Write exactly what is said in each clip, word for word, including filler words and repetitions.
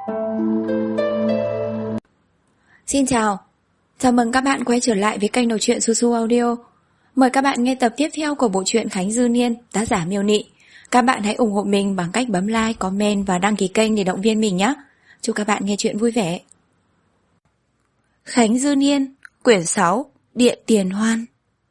Xin chào, chào mừng các bạn quay trở lại với kênh đọc truyện Su Su Audio. Mời các bạn nghe tập tiếp theo của bộ truyện Khánh Dư Niên, tác giả Miêu Nị. Các bạn hãy ủng hộ mình bằng cách bấm like, comment và đăng ký kênh để động viên mình nhé. Chúc các bạn nghe truyện vui vẻ. Khánh Dư Niên, quyển sáu, Điện Tiền Hoan.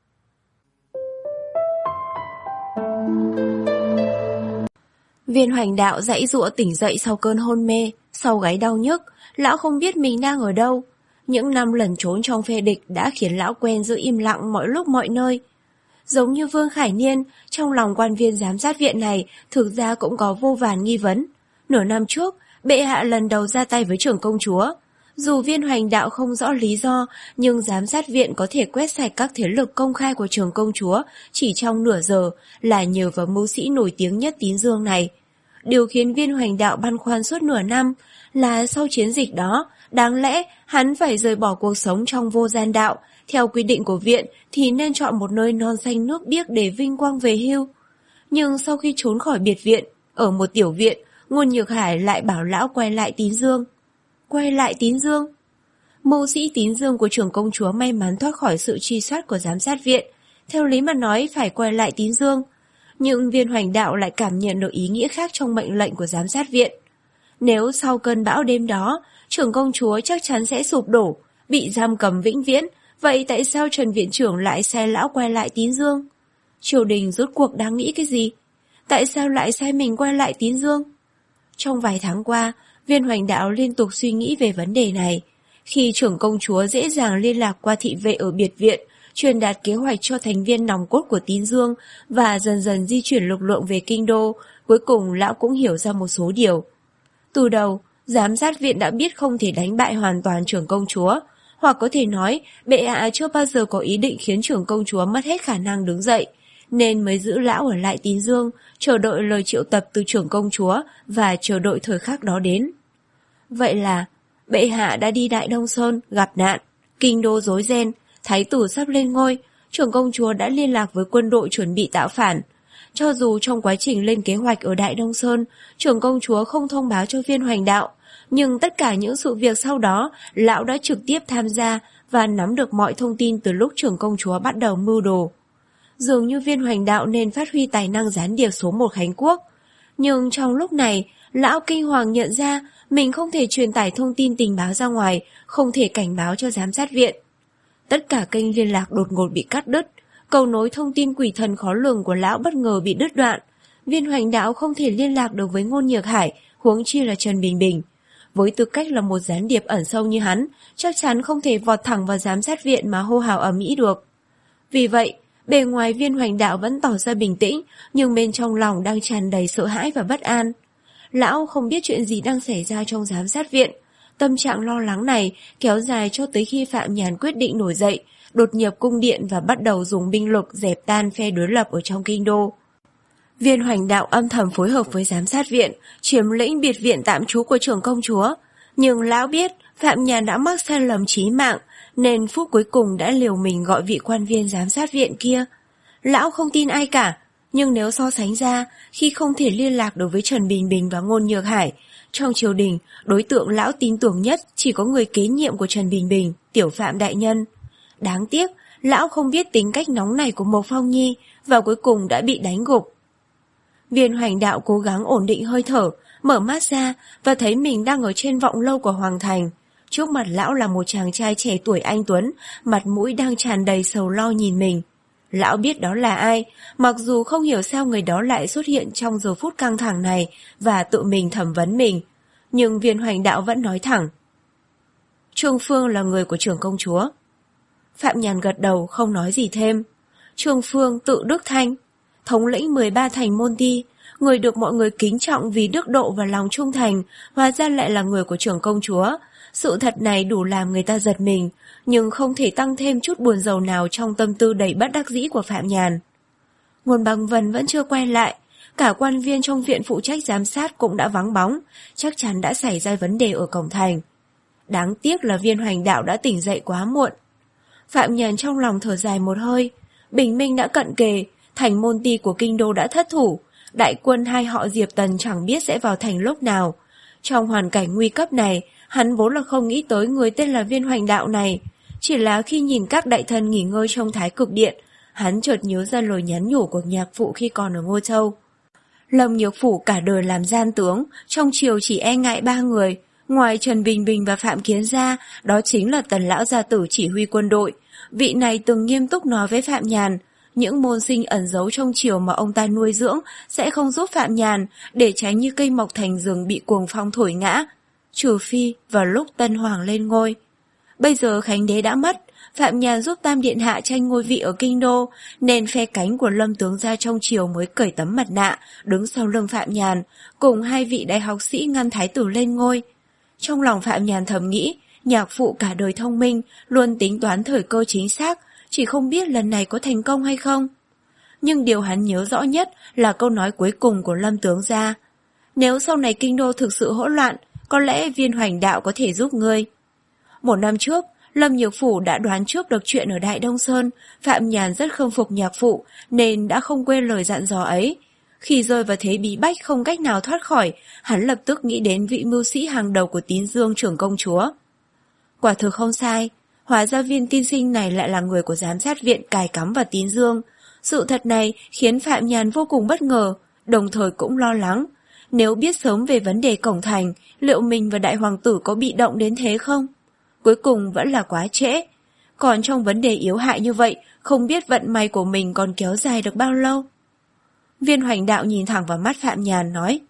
Viên Hoành Đạo giãy giụa tỉnh dậy sau cơn hôn mê, sau gáy đau nhức, lão không biết mình đang ở đâu. Những năm lẩn trốn trong phe địch đã khiến lão quen giữ im lặng mọi lúc mọi nơi. Giống như Vương Khải Niên, trong lòng quan viên giám sát viện này thực ra cũng có vô vàn nghi vấn. Nửa năm trước, bệ hạ lần đầu ra tay với trưởng công chúa. Dù Viên Hoành Đạo không rõ lý do, nhưng giám sát viện có thể quét sạch các thế lực công khai của trưởng công chúa chỉ trong nửa giờ là nhờ vào mưu sĩ nổi tiếng nhất Tín Dương này. Điều khiến Viên Hoành Đạo băn khoăn suốt nửa năm là sau chiến dịch đó, đáng lẽ hắn phải rời bỏ cuộc sống trong vô gian đạo. Theo quy định của viện thì nên chọn một nơi non xanh nước biếc để vinh quang về hưu. Nhưng sau khi trốn khỏi biệt viện, ở một tiểu viện, Ngôn Nhược Hải lại bảo lão quay lại Tín Dương. Quay lại Tín Dương? Mưu sĩ Tín Dương của trưởng công chúa may mắn thoát khỏi sự truy soát của giám sát viện. Theo lý mà nói phải quay lại Tín Dương. Nhưng Viên Hoành Đạo lại cảm nhận được ý nghĩa khác trong mệnh lệnh của giám sát viện. Nếu sau cơn bão đêm đó, trưởng công chúa chắc chắn sẽ sụp đổ, bị giam cầm vĩnh viễn, vậy tại sao Trần Viện Trưởng lại sai lão quay lại Tín Dương? Triều đình rốt cuộc đang nghĩ cái gì? Tại sao lại sai mình quay lại Tín Dương? Trong vài tháng qua, Viên Hoành Đạo liên tục suy nghĩ về vấn đề này. Khi trưởng công chúa dễ dàng liên lạc qua thị vệ ở biệt viện, truyền đạt kế hoạch cho thành viên nòng cốt của Tín Dương và dần dần di chuyển lực lượng về kinh đô, cuối cùng lão cũng hiểu ra một số điều. Từ đầu, giám sát viện đã biết không thể đánh bại hoàn toàn trưởng công chúa, hoặc có thể nói bệ hạ chưa bao giờ có ý định khiến trưởng công chúa mất hết khả năng đứng dậy, nên mới giữ lão ở lại Tín Dương, chờ đợi lời triệu tập từ trưởng công chúa và chờ đợi thời khắc đó đến. Vậy là bệ hạ đã đi Đại Đông Sơn gặp nạn, kinh đô rối ren, thái tử sắp lên ngôi, trưởng công chúa đã liên lạc với quân đội chuẩn bị tạo phản. Cho dù trong quá trình lên kế hoạch ở Đại Đông Sơn, trưởng công chúa không thông báo cho Viên Hoành Đạo, nhưng tất cả những sự việc sau đó, lão đã trực tiếp tham gia và nắm được mọi thông tin từ lúc trưởng công chúa bắt đầu mưu đồ. Dường như Viên Hoành Đạo nên phát huy tài năng gián điệp số một Khánh Quốc. Nhưng trong lúc này, lão kinh hoàng nhận ra mình không thể truyền tải thông tin tình báo ra ngoài, không thể cảnh báo cho giám sát viện. Tất cả kênh liên lạc đột ngột bị cắt đứt, cầu nối thông tin quỷ thần khó lường của lão bất ngờ bị đứt đoạn. Viên Hoành Đạo không thể liên lạc được với Ngôn Nhược Hải, huống chi là Trần Bình Bình. Với tư cách là một gián điệp ẩn sâu như hắn, chắc chắn không thể vọt thẳng vào giám sát viện mà hô hào ầm ĩ được. Vì vậy, bề ngoài Viên Hoành Đạo vẫn tỏ ra bình tĩnh, nhưng bên trong lòng đang tràn đầy sợ hãi và bất an. Lão không biết chuyện gì đang xảy ra trong giám sát viện. Tâm trạng lo lắng này kéo dài cho tới khi Phạm Nhàn quyết định nổi dậy, đột nhập cung điện và bắt đầu dùng binh lực dẹp tan phe đối lập ở trong kinh đô. Viên Hoành Đạo âm thầm phối hợp với giám sát viện, chiếm lĩnh biệt viện tạm trú của trưởng công chúa. Nhưng lão biết Phạm Nhàn đã mắc sai lầm chí mạng, nên phút cuối cùng đã liều mình gọi vị quan viên giám sát viện kia. Lão không tin ai cả, nhưng nếu so sánh ra, khi không thể liên lạc được với Trần Bình Bình và Ngôn Nhược Hải, trong triều đình, đối tượng lão tin tưởng nhất chỉ có người kế nhiệm của Trần Bình Bình, Tiểu Phạm đại nhân. Đáng tiếc, lão không biết tính cách nóng này của Mộc Phong Nhi và cuối cùng đã bị đánh gục. Viên Hoành Đạo cố gắng ổn định hơi thở, mở mắt ra và thấy mình đang ở trên vọng lâu của Hoàng Thành. Trước mặt lão là một chàng trai trẻ tuổi anh tuấn, mặt mũi đang tràn đầy sầu lo nhìn mình. Lão biết đó là ai, mặc dù không hiểu sao người đó lại xuất hiện trong giờ phút căng thẳng này và tự mình thẩm vấn mình. Nhưng Viên Hoành Đạo vẫn nói thẳng. Trương Phương là người của trưởng công chúa. Phạm Nhàn gật đầu không nói gì thêm. Trương Phương tự Đức Thanh, thống lĩnh mười ba thành môn ti, người được mọi người kính trọng vì đức độ và lòng trung thành, hóa ra lại là người của trưởng công chúa. Sự thật này đủ làm người ta giật mình, nhưng không thể tăng thêm chút buồn rầu nào trong tâm tư đầy bất đắc dĩ của Phạm Nhàn. Ngôn Bằng Vân vẫn chưa quay lại, cả quan viên trong viện phụ trách giám sát cũng đã vắng bóng, chắc chắn đã xảy ra vấn đề ở cổng thành. Đáng tiếc là Viên Hoành Đạo đã tỉnh dậy quá muộn. Phạm Nhàn trong lòng thở dài một hơi, bình minh đã cận kề, thành môn ti của kinh đô đã thất thủ, đại quân hai họ Diệp Tần chẳng biết sẽ vào thành lúc nào. Trong hoàn cảnh nguy cấp này, hắn vốn là không nghĩ tới người tên là Viên Hoành Đạo này. Chỉ là khi nhìn các đại thần nghỉ ngơi trong Thái Cực Điện, hắn chợt nhớ ra lời nhắn nhủ của nhạc phụ khi còn ở Ngô Châu. Lâm Nhược Phủ cả đời làm gian tướng, trong triều chỉ e ngại ba người. Ngoài Trần Bình Bình và Phạm Kiến ra, đó chính là Tần Lão Gia Tử chỉ huy quân đội. Vị này từng nghiêm túc nói với Phạm Nhàn, những môn sinh ẩn giấu trong triều mà ông ta nuôi dưỡng sẽ không giúp Phạm Nhàn, để tránh như cây mọc thành rừng bị cuồng phong thổi ngã, trừ phi vào lúc Tân Hoàng lên ngôi. Bây giờ Khánh Đế đã mất, Phạm Nhàn giúp Tam Điện Hạ tranh ngôi vị ở Kinh Đô, nên phe cánh của Lâm tướng gia trong triều mới cởi tấm mặt nạ, đứng sau lưng Phạm Nhàn, cùng hai vị đại học sĩ ngăn thái tử lên ngôi. Trong lòng Phạm Nhàn thầm nghĩ, nhạc phụ cả đời thông minh, luôn tính toán thời cơ chính xác, chỉ không biết lần này có thành công hay không. Nhưng điều hắn nhớ rõ nhất là câu nói cuối cùng của Lâm tướng gia. Nếu sau này Kinh Đô thực sự hỗn loạn, có lẽ Viên Hoành Đạo có thể giúp ngươi. Một năm trước, Lâm Nhược Phủ đã đoán trước được chuyện ở Đại Đông Sơn, Phạm Nhàn rất khâm phục nhạc phụ nên đã không quên lời dặn dò ấy. Khi rơi vào thế bí bách không cách nào thoát khỏi, hắn lập tức nghĩ đến vị mưu sĩ hàng đầu của Tín Dương trưởng công chúa. Quả thực không sai, hóa ra Viên tiên sinh này lại là người của giám sát viện cài cắm vào Tín Dương. Sự thật này khiến Phạm Nhàn vô cùng bất ngờ, đồng thời cũng lo lắng. Nếu biết sớm về vấn đề cổng thành, liệu mình và đại hoàng tử có bị động đến thế không? Cuối cùng vẫn là quá trễ. Còn trong vấn đề yếu hại như vậy, không biết vận may của mình còn kéo dài được bao lâu. Viên Hoành Đạo nhìn thẳng vào mắt Phạm Nhàn nói: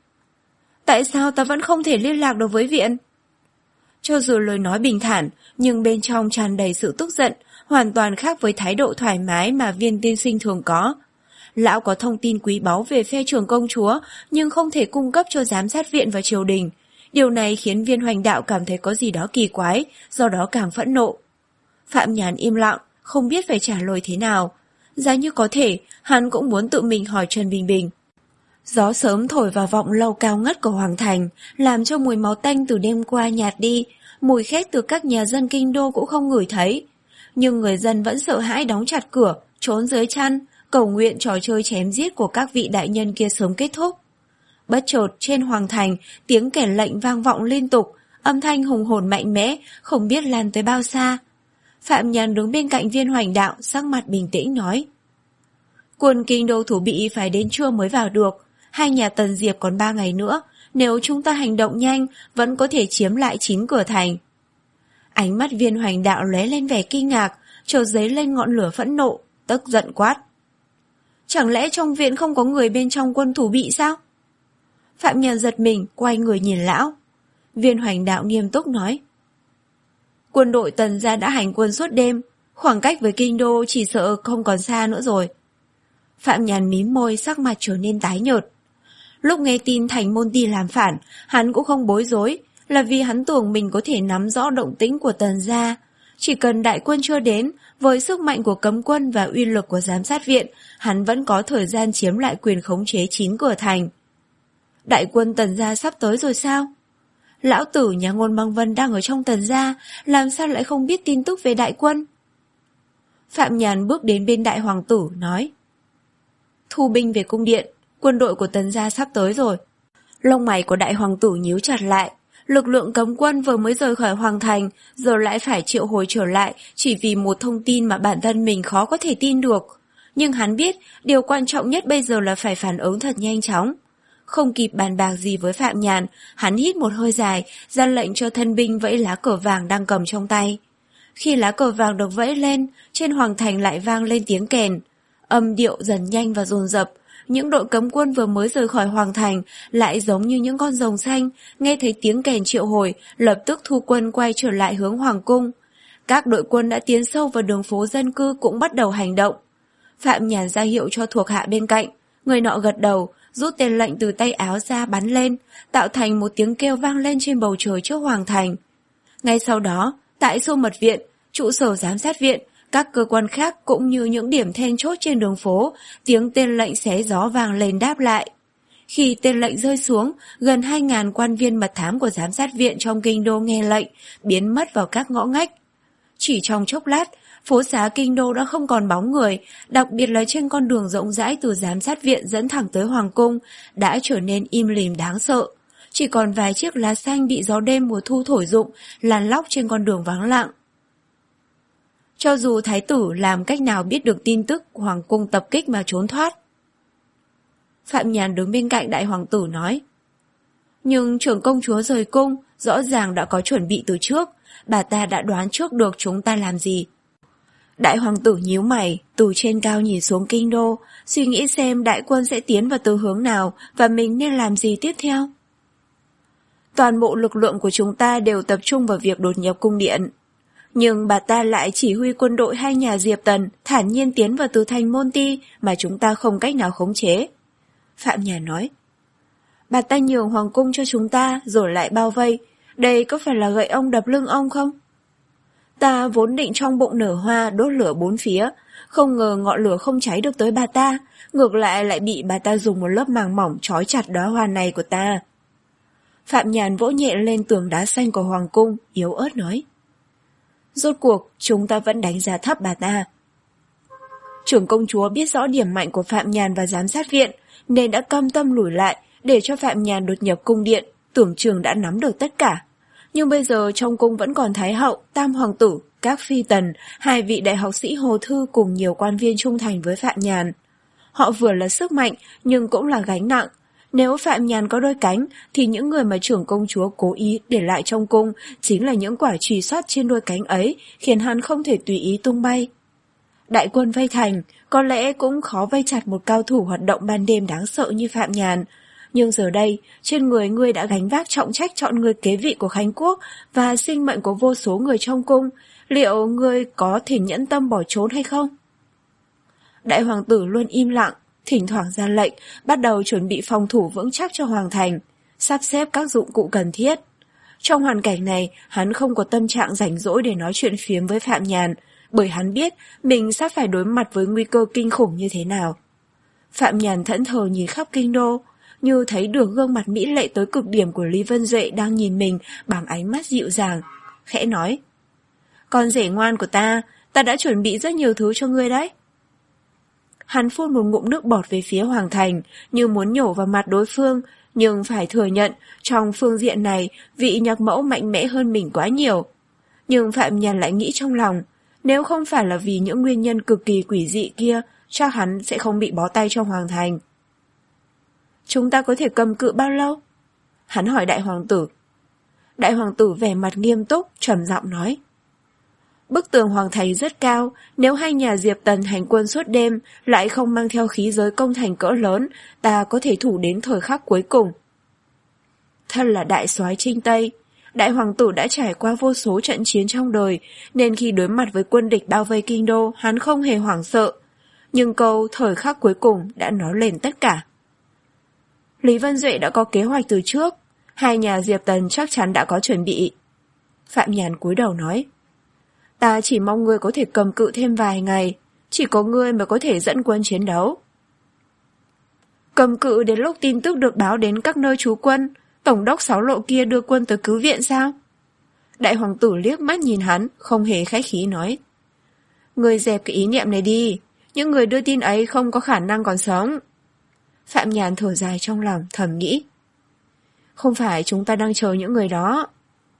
Tại sao ta vẫn không thể liên lạc được với viện? Cho dù lời nói bình thản, nhưng bên trong tràn đầy sự tức giận, hoàn toàn khác với thái độ thoải mái mà Viên tiên sinh thường có. Lão có thông tin quý báu về phe trưởng công chúa, nhưng không thể cung cấp cho giám sát viện và triều đình. Điều này khiến Viên Hoành Đạo cảm thấy có gì đó kỳ quái, do đó càng phẫn nộ. Phạm Nhàn im lặng, không biết phải trả lời thế nào. Giá như có thể, hắn cũng muốn tự mình hỏi Trần Bình Bình. Gió sớm thổi vào vọng lâu cao ngất của Hoàng Thành, làm cho mùi máu tanh từ đêm qua nhạt đi, mùi khét từ các nhà dân kinh đô cũng không ngửi thấy. Nhưng người dân vẫn sợ hãi đóng chặt cửa, trốn dưới chăn, cầu nguyện trò chơi chém giết của các vị đại nhân kia sớm kết thúc. Bất chợt trên Hoàng Thành, tiếng kèn lệnh vang vọng liên tục, âm thanh hùng hồn mạnh mẽ, không biết lan tới bao xa. Phạm Nhàn đứng bên cạnh Viên Hoành Đạo, sắc mặt bình tĩnh nói: Quân kinh đô thủ bị phải đến trưa mới vào được, hai nhà Tần Diệp còn ba ngày nữa, nếu chúng ta hành động nhanh, vẫn có thể chiếm lại chín cửa thành. Ánh mắt Viên Hoành Đạo lóe lên vẻ kinh ngạc, chợt dấy lên ngọn lửa phẫn nộ, tức giận quát: Chẳng lẽ trong viện không có người bên trong quân thủ bị sao? Phạm Nhàn giật mình, quay người nhìn lão. Viên Hoành Đạo nghiêm túc nói: Quân đội Tần gia đã hành quân suốt đêm, khoảng cách với kinh đô chỉ sợ không còn xa nữa rồi. Phạm Nhàn mím môi, sắc mặt trở nên tái nhợt. Lúc nghe tin Thành Môn Ti làm phản, hắn cũng không bối rối, là vì hắn tưởng mình có thể nắm rõ động tĩnh của Tần gia. Chỉ cần đại quân chưa đến, với sức mạnh của cấm quân và uy lực của giám sát viện, hắn vẫn có thời gian chiếm lại quyền khống chế chín cửa thành. Đại quân Tần gia sắp tới rồi sao? Lão tử nhà Ngôn Băng Vân đang ở trong Tần gia, làm sao lại không biết tin tức về đại quân? Phạm Nhàn bước đến bên đại hoàng tử, nói: Thu binh về cung điện, quân đội của Tần gia sắp tới rồi. Lông mày của đại hoàng tử nhíu chặt lại. Lực lượng cấm quân vừa mới rời khỏi Hoàng Thành, giờ lại phải triệu hồi trở lại chỉ vì một thông tin mà bản thân mình khó có thể tin được. Nhưng hắn biết, điều quan trọng nhất bây giờ là phải phản ứng thật nhanh chóng. Không kịp bàn bạc gì với Phạm Nhàn, hắn hít một hơi dài, ra lệnh cho thân binh vẫy lá cờ vàng đang cầm trong tay. Khi lá cờ vàng được vẫy lên, trên Hoàng Thành lại vang lên tiếng kèn. Âm điệu dần nhanh và dồn dập. Những đội cấm quân vừa mới rời khỏi Hoàng Thành lại giống như những con rồng xanh, nghe thấy tiếng kèn triệu hồi, lập tức thu quân quay trở lại hướng Hoàng cung. Các đội quân đã tiến sâu vào đường phố dân cư cũng bắt đầu hành động. Phạm Nhàn ra hiệu cho thuộc hạ bên cạnh, người nọ gật đầu, rút tên lệnh từ tay áo ra bắn lên, tạo thành một tiếng kêu vang lên trên bầu trời trước Hoàng Thành. Ngay sau đó, tại Xô Mật Viện, trụ sở giám sát viện, các cơ quan khác cũng như những điểm then chốt trên đường phố, tiếng tên lệnh xé gió vang lên đáp lại. Khi tên lệnh rơi xuống, gần hai ngàn quan viên mật thám của giám sát viện trong kinh đô nghe lệnh, biến mất vào các ngõ ngách. Chỉ trong chốc lát, phố xá kinh đô đã không còn bóng người, đặc biệt là trên con đường rộng rãi từ giám sát viện dẫn thẳng tới Hoàng cung, đã trở nên im lìm đáng sợ. chỉ còn vài chiếc lá xanh bị gió đêm mùa thu thổi rụng, lăn lóc trên con đường vắng lặng. Cho dù thái tử làm cách nào biết được tin tức hoàng cung tập kích mà trốn thoát. Phạm Nhàn đứng bên cạnh đại hoàng tử nói. Nhưng trưởng công chúa rời cung, rõ ràng đã có chuẩn bị từ trước, bà ta đã đoán trước được chúng ta làm gì. Đại hoàng tử nhíu mày, từ trên cao nhìn xuống kinh đô, suy nghĩ xem đại quân sẽ tiến vào từ hướng nào và mình nên làm gì tiếp theo. Toàn bộ lực lượng của chúng ta đều tập trung vào việc đột nhập cung điện. Nhưng bà ta lại chỉ huy quân đội hai nhà Diệp Tần thản nhiên tiến vào từ thành Môn Ti mà chúng ta không cách nào khống chế. Phạm Nhàn nói. Bà ta nhường hoàng cung cho chúng ta rồi lại bao vây. Đây có phải là gậy ông đập lưng ông không? Ta vốn định trong bụng nở hoa đốt lửa bốn phía, không ngờ ngọn lửa không cháy được tới bà ta, ngược lại lại bị bà ta dùng một lớp màng mỏng trói chặt đóa hoa này của ta. Phạm Nhàn vỗ nhẹ lên tường đá xanh của hoàng cung, yếu ớt nói. Rốt cuộc, chúng ta vẫn đánh giá thấp bà ta. Trưởng công chúa biết rõ điểm mạnh của Phạm Nhàn và giám sát viện, nên đã cam tâm lùi lại, để cho Phạm Nhàn đột nhập cung điện, tưởng chừng đã nắm được tất cả. Nhưng bây giờ trong cung vẫn còn Thái hậu, Tam hoàng tử, các phi tần, hai vị đại học sĩ Hồ Thư cùng nhiều quan viên trung thành với Phạm Nhàn. Họ vừa là sức mạnh, nhưng cũng là gánh nặng. Nếu Phạm Nhàn có đôi cánh, thì những người mà trưởng công chúa cố ý để lại trong cung chính là những quả chùy sắt trên đôi cánh ấy, khiến hắn không thể tùy ý tung bay. Đại quân vây thành, có lẽ cũng khó vây chặt một cao thủ hoạt động ban đêm đáng sợ như Phạm Nhàn. Nhưng giờ đây, trên người ngươi đã gánh vác trọng trách chọn người kế vị của Khánh Quốc và sinh mệnh của vô số người trong cung, liệu ngươi có thể nhẫn tâm bỏ trốn hay không? Đại hoàng tử luôn im lặng, thỉnh thoảng ra lệnh, bắt đầu chuẩn bị phòng thủ vững chắc cho hoàng thành, sắp xếp các dụng cụ cần thiết. Trong hoàn cảnh này, hắn không có tâm trạng rảnh rỗi để nói chuyện phiếm với Phạm Nhàn, bởi hắn biết mình sắp phải đối mặt với nguy cơ kinh khủng như thế nào. Phạm Nhàn thẫn thờ nhìn khắp kinh đô, như thấy được gương mặt mỹ lệ tới cực điểm của Lý Vân Duệ đang nhìn mình bằng ánh mắt dịu dàng, khẽ nói. Con rể ngoan của ta, ta đã chuẩn bị rất nhiều thứ cho ngươi đấy. Hắn phun một ngụm nước bọt về phía hoàng thành, như muốn nhổ vào mặt đối phương, nhưng phải thừa nhận, trong phương diện này, vị nhạc mẫu mạnh mẽ hơn mình quá nhiều. Nhưng Phạm Nhàn lại nghĩ trong lòng, nếu không phải là vì những nguyên nhân cực kỳ quỷ dị kia, chắc hắn sẽ không bị bó tay trong hoàng thành. Chúng ta có thể cầm cự bao lâu? Hắn hỏi đại hoàng tử. Đại hoàng tử vẻ mặt nghiêm túc, trầm giọng nói. Bức tường hoàng thành rất cao, nếu hai nhà Diệp Tần hành quân suốt đêm, lại không mang theo khí giới công thành cỡ lớn, ta có thể thủ đến thời khắc cuối cùng. Thân là đại soái Trinh Tây, đại hoàng tử đã trải qua vô số trận chiến trong đời, nên khi đối mặt với quân địch bao vây kinh đô, hắn không hề hoảng sợ. Nhưng câu thời khắc cuối cùng đã nói lên tất cả. Lý Vân Duệ đã có kế hoạch từ trước, hai nhà Diệp Tần chắc chắn đã có chuẩn bị. Phạm Nhàn cúi đầu nói. Ta chỉ mong ngươi có thể cầm cự thêm vài ngày, chỉ có ngươi mới có thể dẫn quân chiến đấu. Cầm cự đến lúc tin tức được báo đến các nơi trú quân, tổng đốc sáu lộ kia đưa quân tới cứu viện sao? Đại hoàng tử liếc mắt nhìn hắn, không hề khách khí nói. Ngươi dẹp cái ý niệm này đi, những người đưa tin ấy không có khả năng còn sống. Phạm Nhàn thở dài trong lòng, thầm nghĩ. Không phải chúng ta đang chờ những người đó.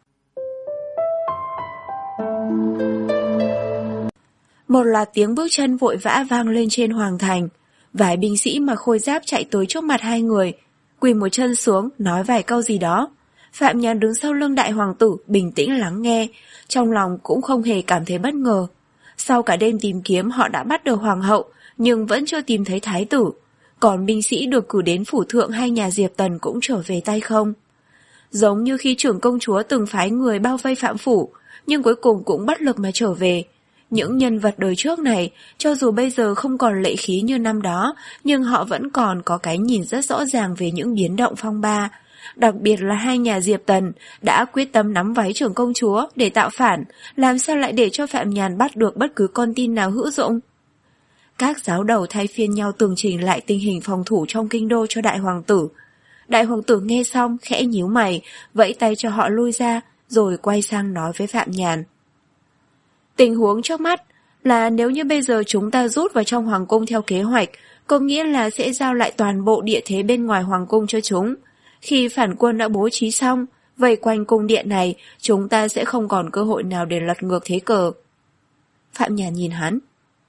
Một loạt tiếng bước chân vội vã vang lên trên hoàng thành. Vài binh sĩ mặc khôi giáp chạy tới trước mặt hai người, quỳ một chân xuống, nói vài câu gì đó. Phạm Nhàn đứng sau lưng đại hoàng tử, bình tĩnh lắng nghe, trong lòng cũng không hề cảm thấy bất ngờ. Sau cả đêm tìm kiếm họ đã bắt được hoàng hậu, nhưng vẫn chưa tìm thấy thái tử. Còn binh sĩ được cử đến phủ thượng hai nhà Diệp Tần cũng trở về tay không. Giống như khi trưởng công chúa từng phái người bao vây Phạm phủ, nhưng cuối cùng cũng bất lực mà trở về. Những nhân vật đời trước này, cho dù bây giờ không còn lệ khí như năm đó, nhưng họ vẫn còn có cái nhìn rất rõ ràng về những biến động phong ba. Đặc biệt là hai nhà Diệp Tần đã quyết tâm nắm váy trưởng công chúa để tạo phản, làm sao lại để cho Phạm Nhàn bắt được bất cứ con tin nào hữu dụng. Các giáo đầu thay phiên nhau tường trình lại tình hình phòng thủ trong kinh đô cho đại hoàng tử. Đại hoàng tử nghe xong khẽ nhíu mày, vẫy tay cho họ lui ra, rồi quay sang nói với Phạm Nhàn. Tình huống trước mắt là nếu như bây giờ chúng ta rút vào trong hoàng cung theo kế hoạch, có nghĩa là sẽ giao lại toàn bộ địa thế bên ngoài hoàng cung cho chúng. khi phản quân đã bố trí xong, vây quanh cung điện này, chúng ta sẽ không còn cơ hội nào để lật ngược thế cờ. Phạm Nhàn nhìn hắn.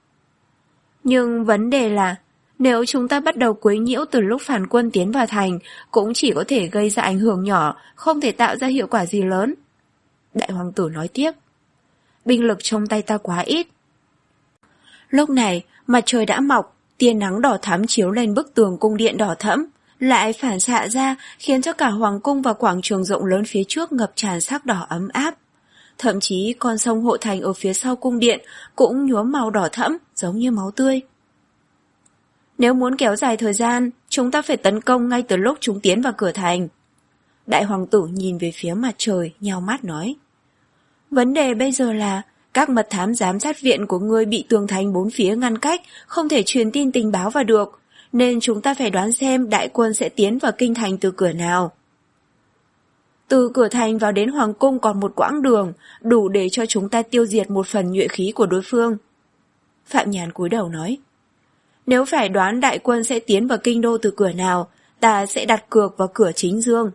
Nhưng vấn đề là, nếu chúng ta bắt đầu quấy nhiễu từ lúc phản quân tiến vào thành, cũng chỉ có thể gây ra ảnh hưởng nhỏ, không thể tạo ra hiệu quả gì lớn. Đại hoàng tử nói tiếp. Binh lực trong tay ta quá ít. Lúc này, mặt trời đã mọc, tia nắng đỏ thắm chiếu lên bức tường cung điện đỏ thẫm, lại phản xạ ra khiến cho cả hoàng cung và quảng trường rộng lớn phía trước ngập tràn sắc đỏ ấm áp. Thậm chí con sông Hộ Thành ở phía sau cung điện cũng nhuốm màu đỏ thẫm giống như máu tươi. Nếu muốn kéo dài thời gian, chúng ta phải tấn công ngay từ lúc chúng tiến vào cửa thành. Đại hoàng tử nhìn về phía mặt trời, nheo mắt nói. Vấn đề bây giờ là các mật thám giám sát viện của ngươi bị tường thành bốn phía ngăn cách, không thể truyền tin tình báo vào được, nên chúng ta phải đoán xem đại quân sẽ tiến vào kinh thành từ cửa nào. Từ cửa thành vào đến hoàng cung còn một quãng đường, đủ để cho chúng ta tiêu diệt một phần nhuệ khí của đối phương. Phạm Nhàn cúi đầu nói. Nếu phải đoán đại quân sẽ tiến vào kinh đô từ cửa nào, ta sẽ đặt cược vào cửa chính dương.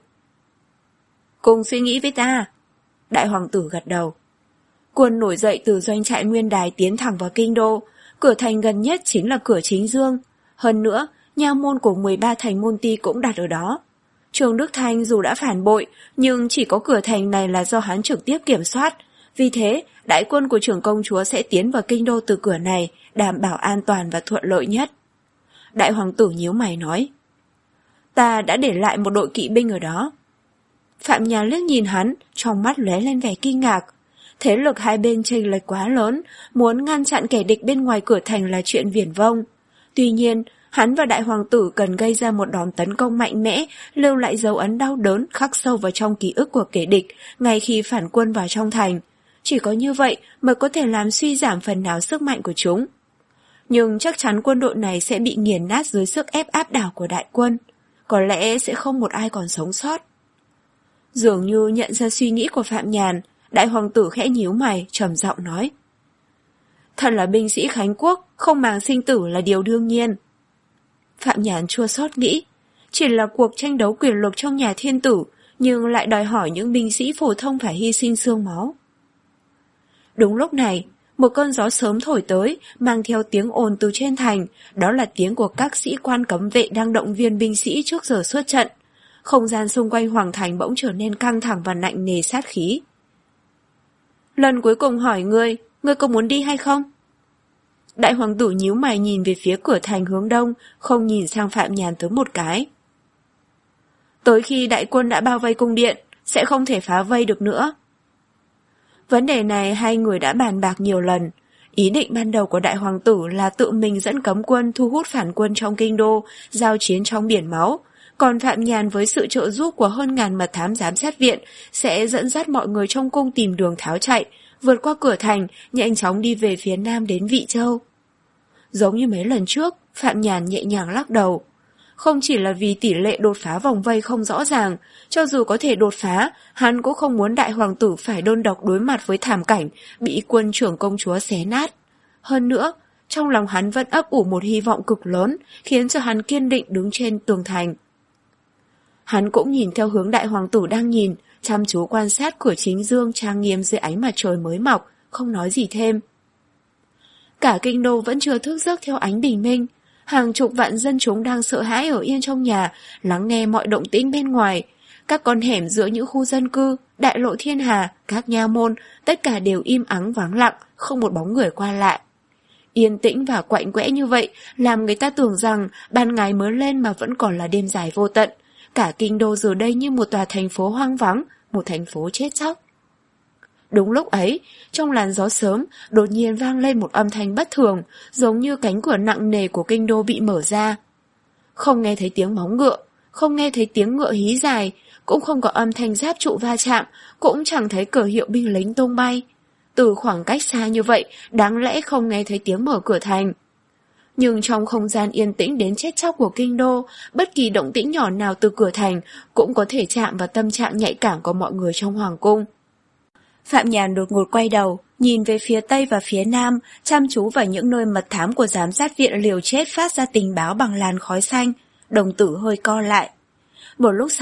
Cùng suy nghĩ với ta. Đại hoàng tử gật đầu. Quân nổi dậy từ doanh trại Nguyên Đài tiến thẳng vào kinh đô, cửa thành gần nhất chính là cửa chính dương. Hơn nữa, nha môn của mười ba thành môn ti cũng đặt ở đó. Trương Đức Thanh dù đã phản bội, nhưng chỉ có cửa thành này là do hắn trực tiếp kiểm soát. Vì thế, đại quân của trưởng công chúa sẽ tiến vào kinh đô từ cửa này, đảm bảo an toàn và thuận lợi nhất. Đại hoàng tử nhíu mày nói. Ta đã để lại một đội kỵ binh ở đó. Phạm Nhàn liếc nhìn hắn, trong mắt lóe lên vẻ kinh ngạc. Thế lực hai bên chênh lệch quá lớn, muốn ngăn chặn kẻ địch bên ngoài cửa thành là chuyện viển vông. Tuy nhiên, hắn và đại hoàng tử cần gây ra một đòn tấn công mạnh mẽ, lưu lại dấu ấn đau đớn khắc sâu vào trong ký ức của kẻ địch ngay khi phản quân vào trong thành. Chỉ có như vậy mới có thể làm suy giảm phần nào sức mạnh của chúng. Nhưng chắc chắn quân đội này sẽ bị nghiền nát dưới sức ép áp đảo của đại quân. Có lẽ sẽ không một ai còn sống sót. Dường như nhận ra suy nghĩ của Phạm Nhàn, đại hoàng tử khẽ nhíu mày, trầm giọng nói. Thật là binh sĩ Khánh Quốc, không màng sinh tử là điều đương nhiên. Phạm Nhàn chua xót nghĩ, chỉ là cuộc tranh đấu quyền lực trong nhà thiên tử, nhưng lại đòi hỏi những binh sĩ phổ thông phải hy sinh xương máu. Đúng lúc này, một cơn gió sớm thổi tới, mang theo tiếng ồn từ trên thành, đó là tiếng của các sĩ quan cấm vệ đang động viên binh sĩ trước giờ xuất trận. Không gian xung quanh hoàng thành bỗng trở nên căng thẳng và nặng nề sát khí. Lần cuối cùng hỏi ngươi, ngươi có muốn đi hay không? Đại hoàng tử nhíu mày nhìn về phía cửa thành hướng đông, không nhìn sang Phạm Nhàn tới một cái. Tới khi đại quân đã bao vây cung điện, sẽ không thể phá vây được nữa. Vấn đề này hai người đã bàn bạc nhiều lần. Ý định ban đầu của đại hoàng tử là tự mình dẫn cấm quân thu hút phản quân trong kinh đô, giao chiến trong biển máu. Còn Phạm Nhàn với sự trợ giúp của hơn ngàn mật thám giám sát viện sẽ dẫn dắt mọi người trong cung tìm đường tháo chạy, vượt qua cửa thành, nhanh chóng đi về phía nam đến Vị Châu. Giống như mấy lần trước, Phạm Nhàn nhẹ nhàng lắc đầu. Không chỉ là vì tỷ lệ đột phá vòng vây không rõ ràng, cho dù có thể đột phá, hắn cũng không muốn đại hoàng tử phải đơn độc đối mặt với thảm cảnh bị quân trưởng công chúa xé nát. Hơn nữa, trong lòng hắn vẫn ấp ủ một hy vọng cực lớn, khiến cho hắn kiên định đứng trên tường thành. Hắn cũng nhìn theo hướng đại hoàng tử đang nhìn, chăm chú quan sát cửa chính dương trang nghiêm dưới ánh mặt trời mới mọc, không nói gì thêm. Cả kinh đô vẫn chưa thức giấc theo ánh bình minh. Hàng chục vạn dân chúng đang sợ hãi ở yên trong nhà, lắng nghe mọi động tĩnh bên ngoài. Các con hẻm giữa những khu dân cư, đại lộ thiên hà, các nha môn, tất cả đều im ắng vắng lặng, không một bóng người qua lại. Yên tĩnh và quạnh quẽ như vậy, làm người ta tưởng rằng ban ngày mới lên mà vẫn còn là đêm dài vô tận. Cả kinh đô giờ đây như một tòa thành phố hoang vắng, một thành phố chết chóc. Đúng lúc ấy, trong làn gió sớm, đột nhiên vang lên một âm thanh bất thường, giống như cánh cửa nặng nề của kinh đô bị mở ra. Không nghe thấy tiếng móng ngựa, không nghe thấy tiếng ngựa hí dài, cũng không có âm thanh giáp trụ va chạm, cũng chẳng thấy cờ hiệu binh lính tung bay. Từ khoảng cách xa như vậy, đáng lẽ không nghe thấy tiếng mở cửa thành. Nhưng trong không gian yên tĩnh đến chết chóc của kinh đô, bất kỳ động tĩnh nhỏ nào từ cửa thành cũng có thể chạm vào tâm trạng nhạy cảm của mọi người trong hoàng cung. Phạm Nhàn đột ngột quay đầu, nhìn về phía tây và phía nam, chăm chú vào những nơi mật thám của giám sát viện liều chết phát ra tình báo bằng làn khói xanh. Đồng tử hơi co lại. Một lúc sau,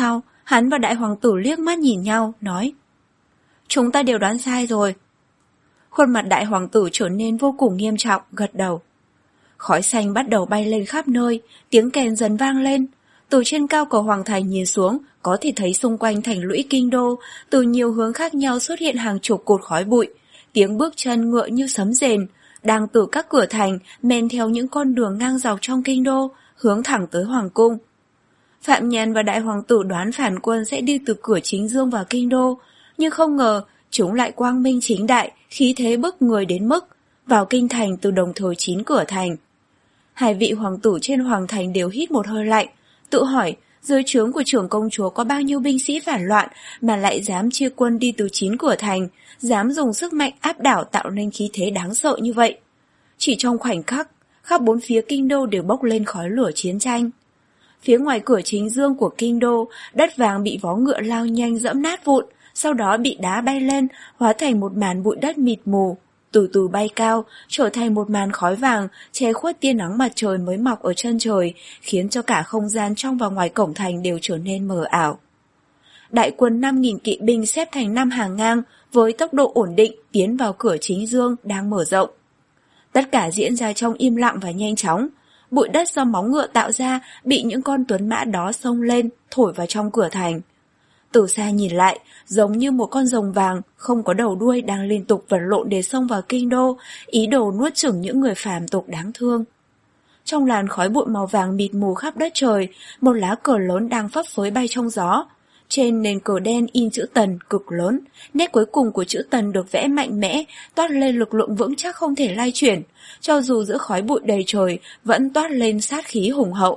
Hắn và đại hoàng tử liếc mắt nhìn nhau, nói: Chúng ta đều đoán sai rồi. Khuôn mặt đại hoàng tử trở nên vô cùng nghiêm trọng, gật đầu. Khói xanh bắt đầu bay lên khắp nơi, tiếng kèn dần vang lên. Từ trên cao cầu hoàng thành nhìn xuống, có thể thấy xung quanh thành lũy kinh đô, từ nhiều hướng khác nhau xuất hiện hàng chục cột khói bụi. Tiếng bước chân ngựa như sấm rền, đang từ các cửa thành men theo những con đường ngang dọc trong kinh đô, hướng thẳng tới hoàng cung. Phạm Nhân và đại hoàng tử đoán phản quân sẽ đi từ cửa chính dương vào kinh đô, nhưng không ngờ chúng lại quang minh chính đại, khí thế bức người đến mức vào kinh thành từ đồng thời chín cửa thành. Hai vị hoàng tử trên hoàng thành đều hít một hơi lạnh, tự hỏi dưới trướng của trưởng công chúa có bao nhiêu binh sĩ phản loạn mà lại dám chia quân đi từ chín cửa thành, dám dùng sức mạnh áp đảo tạo nên khí thế đáng sợ như vậy. Chỉ trong khoảnh khắc, khắp bốn phía kinh đô đều bốc lên khói lửa chiến tranh. Phía ngoài cửa chính dương của kinh đô, đất vàng bị vó ngựa lao nhanh dẫm nát vụn, sau đó bị đá bay lên, hóa thành một màn bụi đất mịt mù, từ từ bay cao, trở thành một màn khói vàng, che khuất tia nắng mặt trời mới mọc ở chân trời, khiến cho cả không gian trong và ngoài cổng thành đều trở nên mờ ảo. Đại quân năm nghìn kỵ binh xếp thành năm hàng ngang, với tốc độ ổn định tiến vào cửa chính dương đang mở rộng. Tất cả diễn ra trong im lặng và nhanh chóng. Bụi đất do móng ngựa tạo ra bị những con tuấn mã đó xông lên, thổi vào trong cửa thành. Từ xa nhìn lại, giống như một con rồng vàng, không có đầu đuôi đang liên tục vật lộn để xông vào kinh đô, ý đồ nuốt chửng những người phàm tục đáng thương. Trong làn khói bụi màu vàng mịt mù khắp đất trời, một lá cờ lớn đang phấp phới bay trong gió. Trên nền cờ đen in chữ Tần cực lớn, nét cuối cùng của chữ Tần được vẽ mạnh mẽ, toát lên lực lượng vững chắc không thể lay chuyển, cho dù giữa khói bụi đầy trời vẫn toát lên sát khí hùng hậu.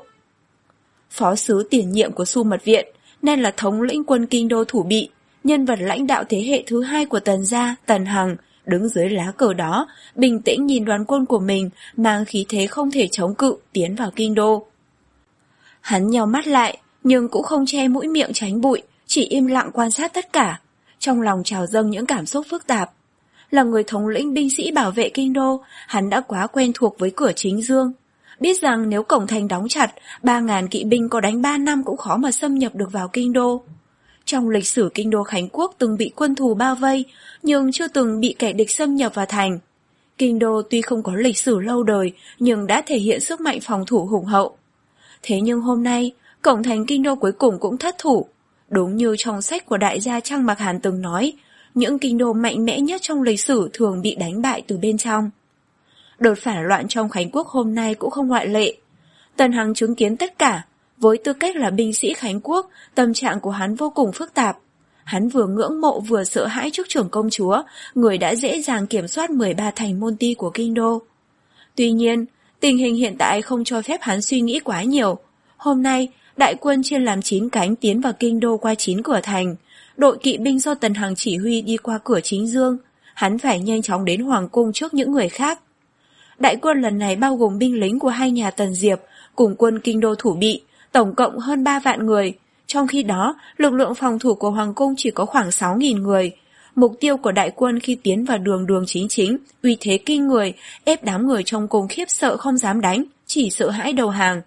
Phó sứ tiền nhiệm của Xu Mật Viện, nên là thống lĩnh quân kinh đô Thủ Bị, nhân vật lãnh đạo thế hệ thứ hai của Tần gia, Tần Hằng, đứng dưới lá cờ đó, bình tĩnh nhìn đoàn quân của mình, mang khí thế không thể chống cự tiến vào kinh đô. Hắn nheo mắt lại, nhưng cũng không che mũi miệng tránh bụi, chỉ im lặng quan sát tất cả, trong lòng trào dâng những cảm xúc phức tạp. Là người thống lĩnh binh sĩ bảo vệ kinh đô, hắn đã quá quen thuộc với cửa chính dương. Biết rằng nếu cổng thành đóng chặt, ba ngàn kỵ binh có đánh ba năm cũng khó mà xâm nhập được vào kinh đô. Trong lịch sử kinh đô Khánh Quốc từng bị quân thù bao vây, nhưng chưa từng bị kẻ địch xâm nhập vào thành. Kinh đô tuy không có lịch sử lâu đời, nhưng đã thể hiện sức mạnh phòng thủ hùng hậu. Thế nhưng hôm nay, cổng thành kinh đô cuối cùng cũng thất thủ. Đúng như trong sách của đại gia Trang Mạc Hàn từng nói, những kinh đô mạnh mẽ nhất trong lịch sử thường bị đánh bại từ bên trong. Đợt phản loạn trong Khánh Quốc hôm nay cũng không ngoại lệ. Tần Hằng chứng kiến tất cả, với tư cách là binh sĩ Khánh Quốc, tâm trạng của hắn vô cùng phức tạp. Hắn vừa ngưỡng mộ vừa sợ hãi trước trưởng công chúa, người đã dễ dàng kiểm soát mười ba thành môn ti của kinh đô. Tuy nhiên, tình hình hiện tại không cho phép hắn suy nghĩ quá nhiều. Hôm nay, đại quân chia làm chín cánh tiến vào kinh đô qua chín cửa thành. Đội kỵ binh do Tần Hằng chỉ huy đi qua cửa chính dương. Hắn phải nhanh chóng đến hoàng cung trước những người khác. Đại quân lần này bao gồm binh lính của hai nhà Tần Diệp cùng quân kinh đô Thủ Bị, tổng cộng hơn ba vạn người. Trong khi đó, lực lượng phòng thủ của hoàng cung chỉ có khoảng sáu nghìn người. Mục tiêu của đại quân khi tiến vào đường đường chính chính, uy thế kinh người, ép đám người trong cung khiếp sợ không dám đánh, chỉ sợ hãi đầu hàng.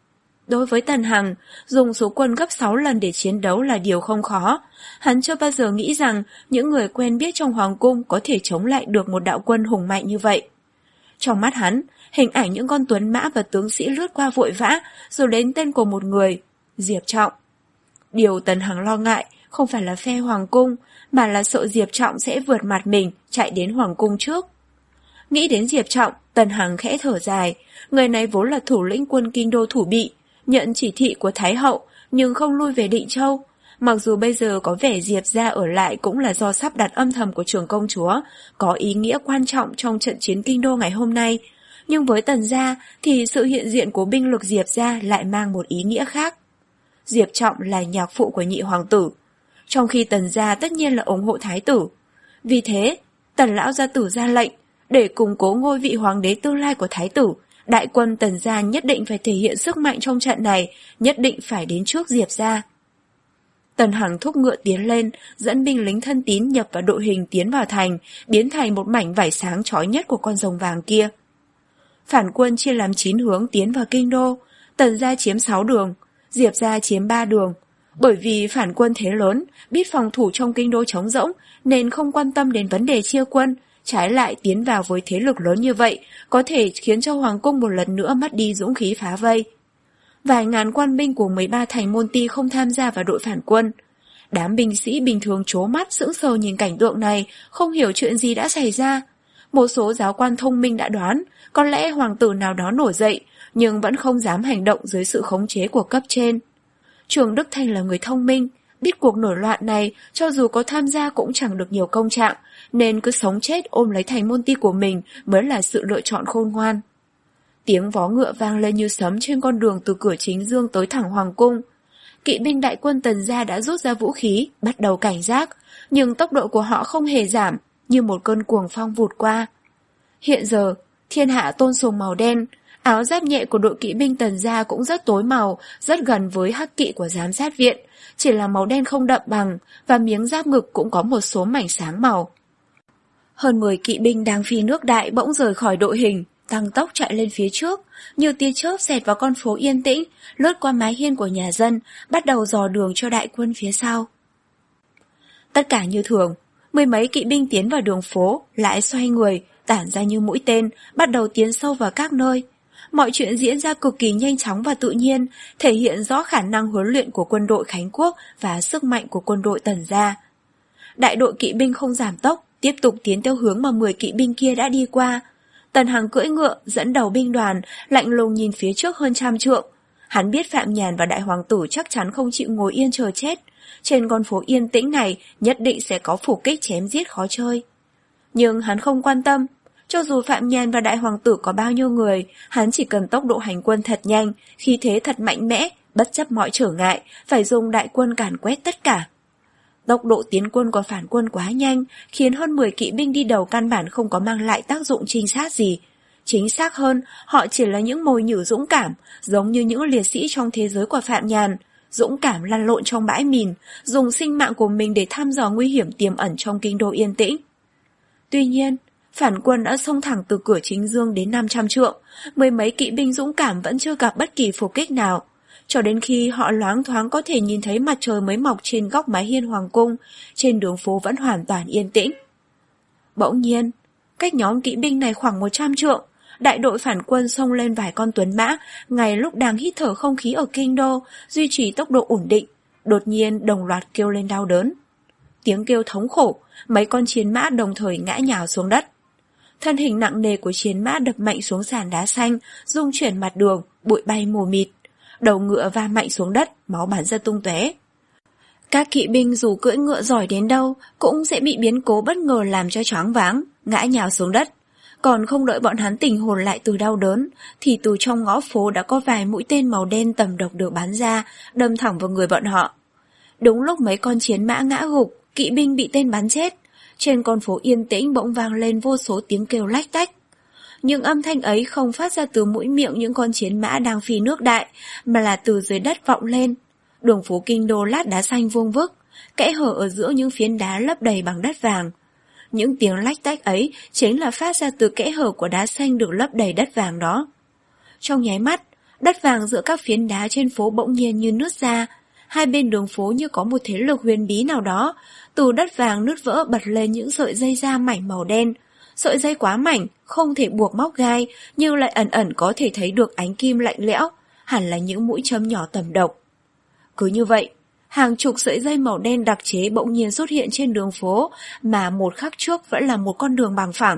Đối với Tần Hằng, dùng số quân gấp sáu lần để chiến đấu là điều không khó. Hắn chưa bao giờ nghĩ rằng những người quen biết trong hoàng cung có thể chống lại được một đạo quân hùng mạnh như vậy. Trong mắt hắn, hình ảnh những con tuấn mã và tướng sĩ lướt qua vội vã, rồi đến tên của một người, Diệp Trọng. Điều Tần Hằng lo ngại không phải là phe hoàng cung, mà là sợ Diệp Trọng sẽ vượt mặt mình, chạy đến hoàng cung trước. Nghĩ đến Diệp Trọng, Tần Hằng khẽ thở dài. Người này vốn là thủ lĩnh quân kinh đô Thủ Bị, nhận chỉ thị của Thái Hậu, nhưng không lui về Định Châu. Mặc dù bây giờ có vẻ Diệp gia ở lại cũng là do sắp đặt âm thầm của trưởng công chúa, có ý nghĩa quan trọng trong trận chiến kinh đô ngày hôm nay. Nhưng với Tần gia thì sự hiện diện của binh lực Diệp gia lại mang một ý nghĩa khác. Diệp Trọng là nhạc phụ của nhị hoàng tử, trong khi Tần gia tất nhiên là ủng hộ thái tử. Vì thế, Tần lão gia tử ra lệnh, để củng cố ngôi vị hoàng đế tương lai của thái tử, đại quân Tần gia nhất định phải thể hiện sức mạnh trong trận này, nhất định phải đến trước Diệp gia. Tần Hằng thúc ngựa tiến lên, dẫn binh lính thân tín nhập vào đội hình tiến vào thành, biến thành một mảnh vải sáng chói nhất của con rồng vàng kia. Phản quân chia làm chín hướng tiến vào kinh đô, Tần gia chiếm sáu đường, Diệp gia chiếm ba đường. Bởi vì phản quân thế lớn, biết phòng thủ trong kinh đô trống rỗng nên không quan tâm đến vấn đề chia quân, trái lại tiến vào với thế lực lớn như vậy có thể khiến cho hoàng cung một lần nữa mất đi dũng khí phá vây. Vài ngàn quan binh của mười ba thành môn ti không tham gia vào đội phản quân. Đám binh sĩ bình thường trố mắt sững sờ nhìn cảnh tượng này, không hiểu chuyện gì đã xảy ra. Một số giáo quan thông minh đã đoán, có lẽ hoàng tử nào đó nổi dậy, nhưng vẫn không dám hành động dưới sự khống chế của cấp trên. Trường Đức Thanh là người thông minh, biết cuộc nổi loạn này cho dù có tham gia cũng chẳng được nhiều công trạng, nên cứ sống chết ôm lấy thành môn ti của mình mới là sự lựa chọn khôn ngoan. Tiếng vó ngựa vang lên như sấm trên con đường từ cửa chính dương tới thẳng hoàng cung. Kỵ binh đại quân Tần gia đã rút ra vũ khí, bắt đầu cảnh giác, nhưng tốc độ của họ không hề giảm, như một cơn cuồng phong vụt qua. Hiện giờ, thiên hạ tôn sùng màu đen, áo giáp nhẹ của đội kỵ binh Tần gia cũng rất tối màu, rất gần với hắc kỵ của giám sát viện, chỉ là màu đen không đậm bằng, và miếng giáp ngực cũng có một số mảnh sáng màu. Hơn mười kỵ binh đang phi nước đại bỗng rời khỏi đội hình, tăng tốc chạy lên phía trước, như tia chớp xẹt vào con phố yên tĩnh, lướt qua mái hiên của nhà dân, bắt đầu dò đường cho đại quân phía sau. Tất cả như thường, mười mấy kỵ binh tiến vào đường phố, lại xoay người, tản ra như mũi tên, bắt đầu tiến sâu vào các nơi. Mọi chuyện diễn ra cực kỳ nhanh chóng và tự nhiên, thể hiện rõ khả năng huấn luyện của quân đội Khánh Quốc và sức mạnh của quân đội Tần gia. Đại đội kỵ binh không giảm tốc, tiếp tục tiến theo hướng mà mười kỵ binh kia đã đi qua. Tần Hằng cưỡi ngựa, dẫn đầu binh đoàn, lạnh lùng nhìn phía trước hơn trăm trượng. Hắn biết Phạm Nhàn và Đại Hoàng tử chắc chắn không chịu ngồi yên chờ chết. Trên con phố yên tĩnh này nhất định sẽ có phục kích chém giết khó chơi. Nhưng hắn không quan tâm. Cho dù Phạm Nhàn và Đại Hoàng tử có bao nhiêu người, hắn chỉ cần tốc độ hành quân thật nhanh, khí thế thật mạnh mẽ, bất chấp mọi trở ngại, phải dùng đại quân càn quét tất cả. Tốc độ tiến quân của phản quân quá nhanh, khiến hơn mười kỵ binh đi đầu căn bản không có mang lại tác dụng trinh sát gì. Chính xác hơn, họ chỉ là những mồi nhử dũng cảm, giống như những liệt sĩ trong thế giới của Phạm Nhàn, dũng cảm lăn lộn trong bãi mìn, dùng sinh mạng của mình để thăm dò nguy hiểm tiềm ẩn trong kinh đô yên tĩnh. Tuy nhiên, phản quân đã xông thẳng từ cửa chính dương đến năm trăm trượng, mười mấy kỵ binh dũng cảm vẫn chưa gặp bất kỳ phục kích nào. Cho đến khi họ loáng thoáng có thể nhìn thấy mặt trời mới mọc trên góc mái hiên hoàng cung, trên đường phố vẫn hoàn toàn yên tĩnh. Bỗng nhiên, cách nhóm kỵ binh này khoảng một trăm trượng, đại đội phản quân xông lên vài con tuấn mã, ngay lúc đang hít thở không khí ở kinh đô, duy trì tốc độ ổn định, đột nhiên đồng loạt kêu lên đau đớn. Tiếng kêu thống khổ, mấy con chiến mã đồng thời ngã nhào xuống đất. Thân hình nặng nề của chiến mã đập mạnh xuống sàn đá xanh, rung chuyển mặt đường, bụi bay mù mịt. Đầu ngựa va mạnh xuống đất, máu bắn ra tung tóe. Các kỵ binh dù cưỡi ngựa giỏi đến đâu cũng sẽ bị biến cố bất ngờ làm cho choáng váng, ngã nhào xuống đất. Còn không đợi bọn hắn tỉnh hồn lại từ đau đớn, thì từ trong ngõ phố đã có vài mũi tên màu đen tầm độc được bắn ra, đâm thẳng vào người bọn họ. Đúng lúc mấy con chiến mã ngã gục, kỵ binh bị tên bắn chết, trên con phố yên tĩnh bỗng vang lên vô số tiếng kêu lách tách. Nhưng âm thanh ấy không phát ra từ mũi miệng những con chiến mã đang phi nước đại, mà là từ dưới đất vọng lên. Đường phố kinh đô lát đá xanh vuông vức, kẽ hở ở giữa những phiến đá lấp đầy bằng đất vàng. Những tiếng lách tách ấy chính là phát ra từ kẽ hở của đá xanh được lấp đầy đất vàng đó. Trong nháy mắt, đất vàng giữa các phiến đá trên phố bỗng nhiên như nứt ra. Hai bên đường phố như có một thế lực huyền bí nào đó, từ đất vàng nứt vỡ bật lên những sợi dây da mảnh màu đen. Sợi dây quá mảnh, không thể buộc móc gai, nhưng lại ẩn ẩn có thể thấy được ánh kim lạnh lẽo, hẳn là những mũi châm nhỏ tầm độc. Cứ như vậy, hàng chục sợi dây màu đen đặc chế bỗng nhiên xuất hiện trên đường phố, mà một khắc trước vẫn là một con đường bằng phẳng.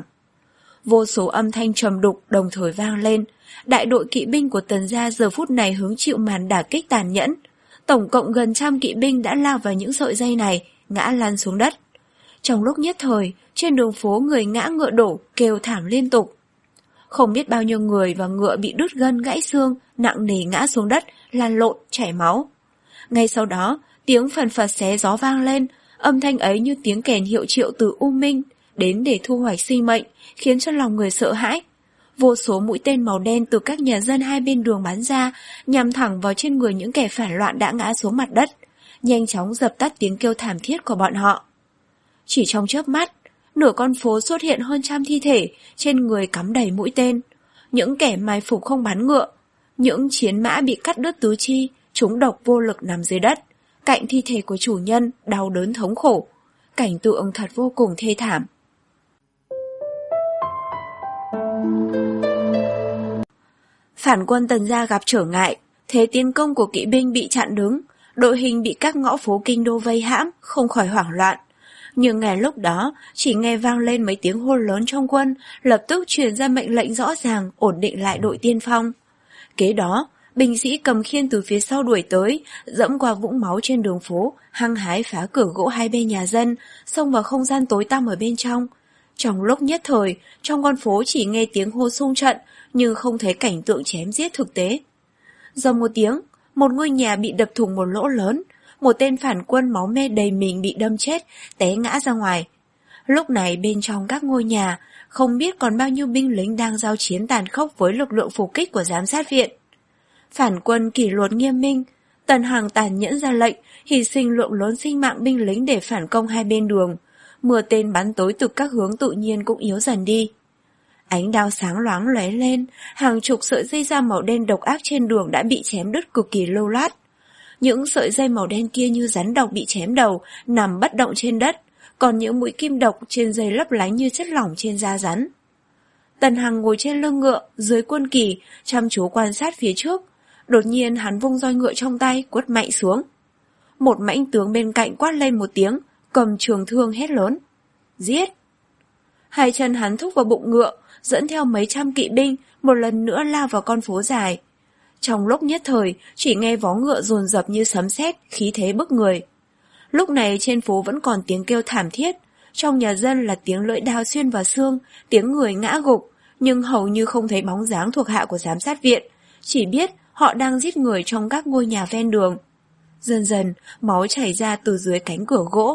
Vô số âm thanh trầm đục đồng thời vang lên, đại đội kỵ binh của Tần gia giờ phút này hứng chịu màn đả kích tàn nhẫn. Tổng cộng gần trăm kỵ binh đã lao vào những sợi dây này, ngã lăn xuống đất. Trong lúc nhất thời, trên đường phố người ngã ngựa đổ, kêu thảm liên tục. Không biết bao nhiêu người và ngựa bị đứt gân gãy xương, nặng nề ngã xuống đất, lăn lộn, chảy máu. Ngay sau đó, tiếng phần phật xé gió vang lên, âm thanh ấy như tiếng kèn hiệu triệu từ U Minh, đến để thu hoạch sinh mệnh, khiến cho lòng người sợ hãi. Vô số mũi tên màu đen từ các nhà dân hai bên đường bắn ra, nhằm thẳng vào trên người những kẻ phản loạn đã ngã xuống mặt đất, nhanh chóng dập tắt tiếng kêu thảm thiết của bọn họ. Chỉ trong chớp mắt, nửa con phố xuất hiện hơn trăm thi thể, trên người cắm đầy mũi tên. Những kẻ mai phục không bắn ngựa, những chiến mã bị cắt đứt tứ chi, chúng độc vô lực nằm dưới đất, Cạnh thi thể của chủ nhân, đau đớn thống khổ. Cảnh tượng thật vô cùng thê thảm. Phản quân Tần gia gặp trở ngại, thế tiến công của kỵ binh bị chặn đứng, đội hình bị các ngõ phố kinh đô vây hãm, không khỏi hoảng loạn. Nhưng ngay lúc đó, chỉ nghe vang lên mấy tiếng hô lớn trong quân, lập tức truyền ra mệnh lệnh rõ ràng, ổn định lại đội tiên phong. Kế đó, binh sĩ cầm khiên từ phía sau đuổi tới, dẫm qua vũng máu trên đường phố, hăng hái phá cửa gỗ hai bên nhà dân, xông vào không gian tối tăm ở bên trong. Trong lúc nhất thời, trong con phố chỉ nghe tiếng hô xung trận, nhưng không thấy cảnh tượng chém giết thực tế. Dầm một tiếng, một ngôi nhà bị đập thủng một lỗ lớn, một tên phản quân máu me đầy mình bị đâm chết, té ngã ra ngoài. Lúc này bên trong các ngôi nhà, không biết còn bao nhiêu binh lính đang giao chiến tàn khốc với lực lượng phục kích của giám sát viện. Phản quân kỷ luật nghiêm minh, Tần Hằng tàn nhẫn ra lệnh, hy sinh lượng lớn sinh mạng binh lính để phản công hai bên đường. Mưa tên bắn tối từ các hướng tự nhiên cũng yếu dần đi. Ánh đao sáng loáng lóe lên, hàng chục sợi dây da màu đen độc ác trên đường đã bị chém đứt cực kỳ lưu loát. Những sợi dây màu đen kia như rắn độc bị chém đầu, nằm bất động trên đất, còn những mũi kim độc trên dây lấp lánh như chất lỏng trên da rắn. Tần Hằng ngồi trên lưng ngựa, dưới quân kỳ, chăm chú quan sát phía trước. Đột nhiên hắn vung roi ngựa trong tay, quất mạnh xuống. Một mãnh tướng bên cạnh quát lên một tiếng, cầm trường thương hét lớn. Giết! Hai chân hắn thúc vào bụng ngựa, dẫn theo mấy trăm kỵ binh, một lần nữa lao vào con phố dài. Trong lúc nhất thời, chỉ nghe vó ngựa dồn dập như sấm sét, khí thế bức người. Lúc này trên phố vẫn còn tiếng kêu thảm thiết, trong nhà dân là tiếng lưỡi đao xuyên vào xương, tiếng người ngã gục, nhưng hầu như không thấy bóng dáng thuộc hạ của giám sát viện, chỉ biết họ đang giết người trong các ngôi nhà ven đường. Dần dần, máu chảy ra từ dưới cánh cửa gỗ.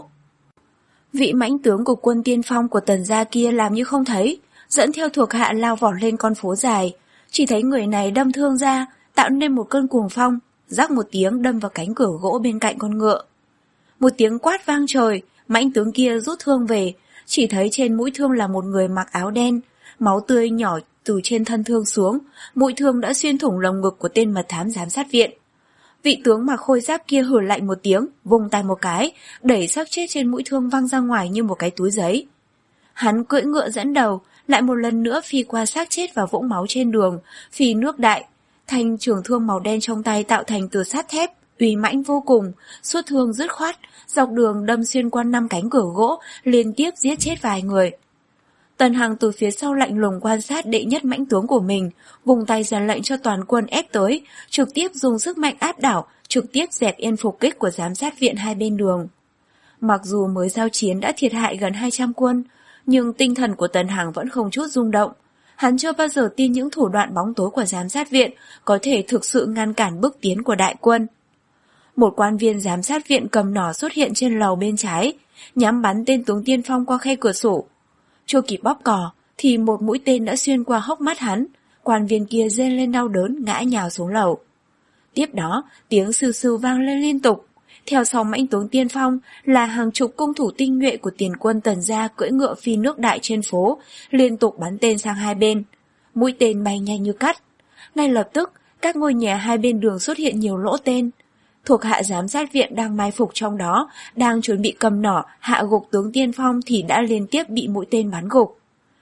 Vị mãnh tướng của quân tiên phong của Tần gia kia làm như không thấy, dẫn theo thuộc hạ lao vọt lên con phố dài. Chỉ thấy người này đâm thương ra, tạo nên một cơn cuồng phong, rắc một tiếng đâm vào cánh cửa gỗ bên cạnh con ngựa. Một tiếng quát vang trời, mãnh tướng kia rút thương về, chỉ thấy trên mũi thương là một người mặc áo đen, máu tươi nhỏ từ trên thân thương xuống, mũi thương đã xuyên thủng lồng ngực của tên mật thám giám sát viện. Vị tướng mặc khôi giáp kia hừ lạnh một tiếng, vung tay một cái, đẩy xác chết trên mũi thương văng ra ngoài như một cái túi giấy. Hắn cưỡi ngựa dẫn đầu, lại một lần nữa phi qua xác chết vào vũng máu trên đường, phi nước đại. Thanh trường thương màu đen trong tay tạo thành từ sắt thép, uy mãnh vô cùng, suốt thương dứt khoát, dọc đường đâm xuyên qua năm cánh cửa gỗ, liên tiếp giết chết vài người. Tần Hằng từ phía sau lạnh lùng quan sát đệ nhất mãnh tướng của mình, vùng tay ra lệnh cho toàn quân ép tới, trực tiếp dùng sức mạnh áp đảo, trực tiếp dẹp yên phục kích của giám sát viện hai bên đường. Mặc dù mới giao chiến đã thiệt hại gần hai trăm quân, nhưng tinh thần của Tần Hằng vẫn không chút rung động. Hắn chưa bao giờ tin những thủ đoạn bóng tối của giám sát viện có thể thực sự ngăn cản bước tiến của đại quân. Một quan viên giám sát viện cầm nỏ xuất hiện trên lầu bên trái, nhắm bắn tên tướng tiên phong qua khe cửa sổ. Chưa kịp bóp cò, thì một mũi tên đã xuyên qua hốc mắt hắn, quan viên kia rên lên đau đớn ngã nhào xuống lầu. Tiếp đó, tiếng sưu sưu vang lên liên tục. Theo sau mãnh tướng tiên phong là hàng chục cung thủ tinh nhuệ của tiền quân Tần gia cưỡi ngựa phi nước đại trên phố, liên tục bắn tên sang hai bên. Mũi tên bay nhanh như cắt. Ngay lập tức, các ngôi nhà hai bên đường xuất hiện nhiều lỗ tên. Thuộc hạ giám sát viện đang mai phục trong đó, đang chuẩn bị cầm nỏ hạ gục tướng tiên phong thì đã liên tiếp bị mũi tên bắn gục.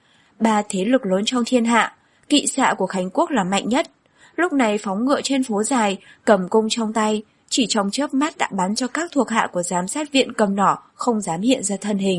Ba thế lực lớn trong thiên hạ, kỵ xạ của Khánh Quốc là mạnh nhất. Lúc này phóng ngựa trên phố dài, cầm cung trong tay, chỉ trong chớp mắt đã bắn cho các thuộc hạ của giám sát viện cầm nỏ không dám hiện ra thân hình.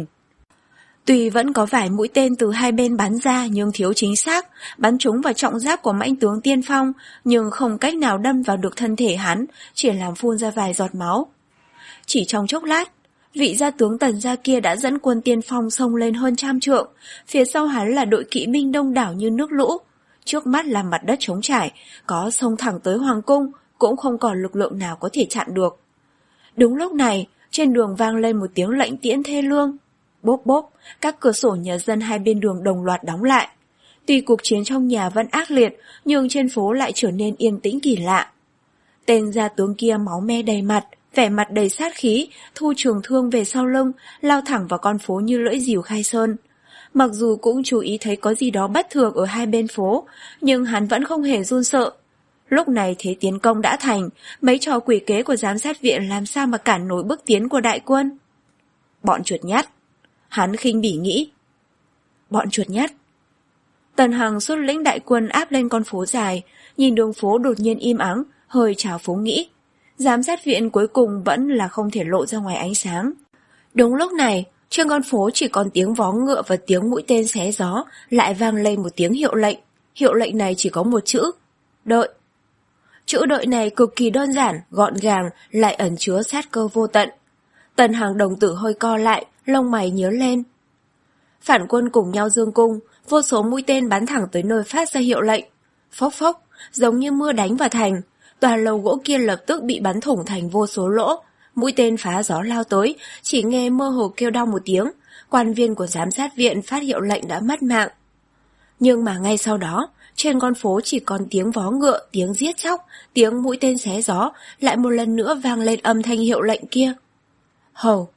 Tuy vẫn có vài mũi tên từ hai bên bắn ra nhưng thiếu chính xác, bắn trúng vào trọng giáp của mãnh tướng tiên phong, nhưng không cách nào đâm vào được thân thể hắn, chỉ làm phun ra vài giọt máu. Chỉ trong chốc lát, vị gia tướng Tần gia kia đã dẫn quân tiên phong xông lên hơn trăm trượng, phía sau hắn là đội kỵ binh đông đảo như nước lũ, trước mắt là mặt đất trống trải, có xông thẳng tới hoàng cung, cũng không còn lực lượng nào có thể chặn được. Đúng lúc này, trên đường vang lên một tiếng lệnh tiễn thê lương. Bốp bốp, các cửa sổ nhà dân hai bên đường đồng loạt đóng lại. Tuy cuộc chiến trong nhà vẫn ác liệt, nhưng trên phố lại trở nên yên tĩnh kỳ lạ. Tên gia tướng kia máu me đầy mặt, vẻ mặt đầy sát khí, thu trường thương về sau lưng, lao thẳng vào con phố như lưỡi rìu khai sơn. Mặc dù cũng chú ý thấy có gì đó bất thường ở hai bên phố, nhưng hắn vẫn không hề run sợ. Lúc này thế tiến công đã thành, mấy trò quỷ kế của giám sát viện làm sao mà cản nổi bước tiến của đại quân. Bọn chuột nhắt. Hắn khinh bỉ nghĩ. Bọn chuột nhắt. Tần Hằng xuất lĩnh đại quân áp lên con phố dài, nhìn đường phố đột nhiên im ắng, hơi trào phúng nghĩ. Giám sát viện cuối cùng vẫn là không thể lộ ra ngoài ánh sáng. Đúng lúc này, trên con phố chỉ còn tiếng vó ngựa và tiếng mũi tên xé gió, lại vang lên một tiếng hiệu lệnh. Hiệu lệnh này chỉ có một chữ. Đợi. Chữ đợi này cực kỳ đơn giản, gọn gàng, lại ẩn chứa sát cơ vô tận. Tần Hằng đồng tử hơi co lại, lông mày nhớ lên. Phản quân cùng nhau dương cung, vô số mũi tên bắn thẳng tới nơi phát ra hiệu lệnh. Phốc phốc, giống như mưa đánh vào thành. Tòa lầu gỗ kia lập tức bị bắn thủng thành vô số lỗ. Mũi tên phá gió lao tới, chỉ nghe mơ hồ kêu đau một tiếng. Quan viên của giám sát viện phát hiệu lệnh đã mất mạng. Nhưng mà ngay sau đó, trên con phố chỉ còn tiếng vó ngựa, tiếng giết chóc, tiếng mũi tên xé gió, lại một lần nữa vang lên âm thanh hiệu lệnh kia. Hầu.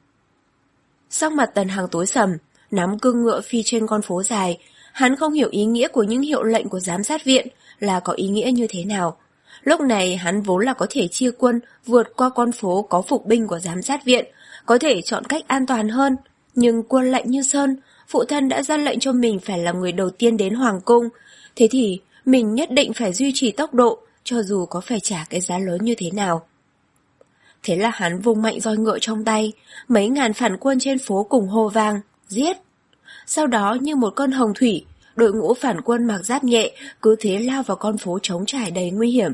Sắc mặt Tần Hằng tối sầm, nắm cương ngựa phi trên con phố dài. Hắn không hiểu ý nghĩa của những hiệu lệnh của giám sát viện là có ý nghĩa như thế nào. Lúc này hắn vốn là có thể chia quân vượt qua con phố có phục binh của giám sát viện, có thể chọn cách an toàn hơn. Nhưng quân lệnh như sơn, phụ thân đã ra lệnh cho mình phải là người đầu tiên đến hoàng cung. Thế thì mình nhất định phải duy trì tốc độ, cho dù có phải trả cái giá lớn như thế nào. Thế là hắn vung mạnh roi ngựa trong tay, mấy ngàn phản quân trên phố cùng hô vang, giết. Sau đó như một con hồng thủy, đội ngũ phản quân mặc giáp nhẹ cứ thế lao vào con phố trống trải đầy nguy hiểm.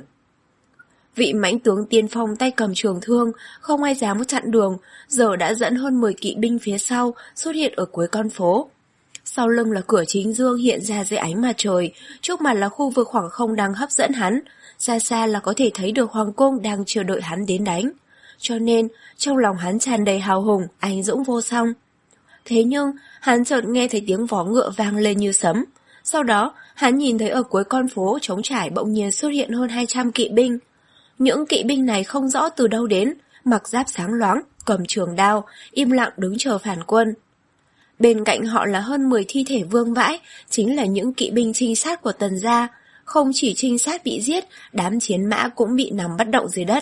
Vị mãnh tướng tiên phong tay cầm trường thương, không ai dám chặn đường, giờ đã dẫn hơn mười kỵ binh phía sau xuất hiện ở cuối con phố. Sau lưng là cửa chính dương hiện ra dưới ánh mặt trời, trước mặt là khu vực khoảng không đang hấp dẫn hắn, xa xa là có thể thấy được hoàng cung đang chờ đợi hắn đến đánh. Cho nên, trong lòng hắn tràn đầy hào hùng, anh dũng vô song. Thế nhưng, hắn chợt nghe thấy tiếng vó ngựa vang lên như sấm. Sau đó, hắn nhìn thấy ở cuối con phố trống trải bỗng nhiên xuất hiện hơn hai trăm kỵ binh. Những kỵ binh này không rõ từ đâu đến, mặc giáp sáng loáng, cầm trường đao, im lặng đứng chờ phản quân. Bên cạnh họ là hơn mười thi thể vương vãi, chính là những kỵ binh trinh sát của Tần gia. Không chỉ trinh sát bị giết, đám chiến mã cũng bị nằm bất động dưới đất.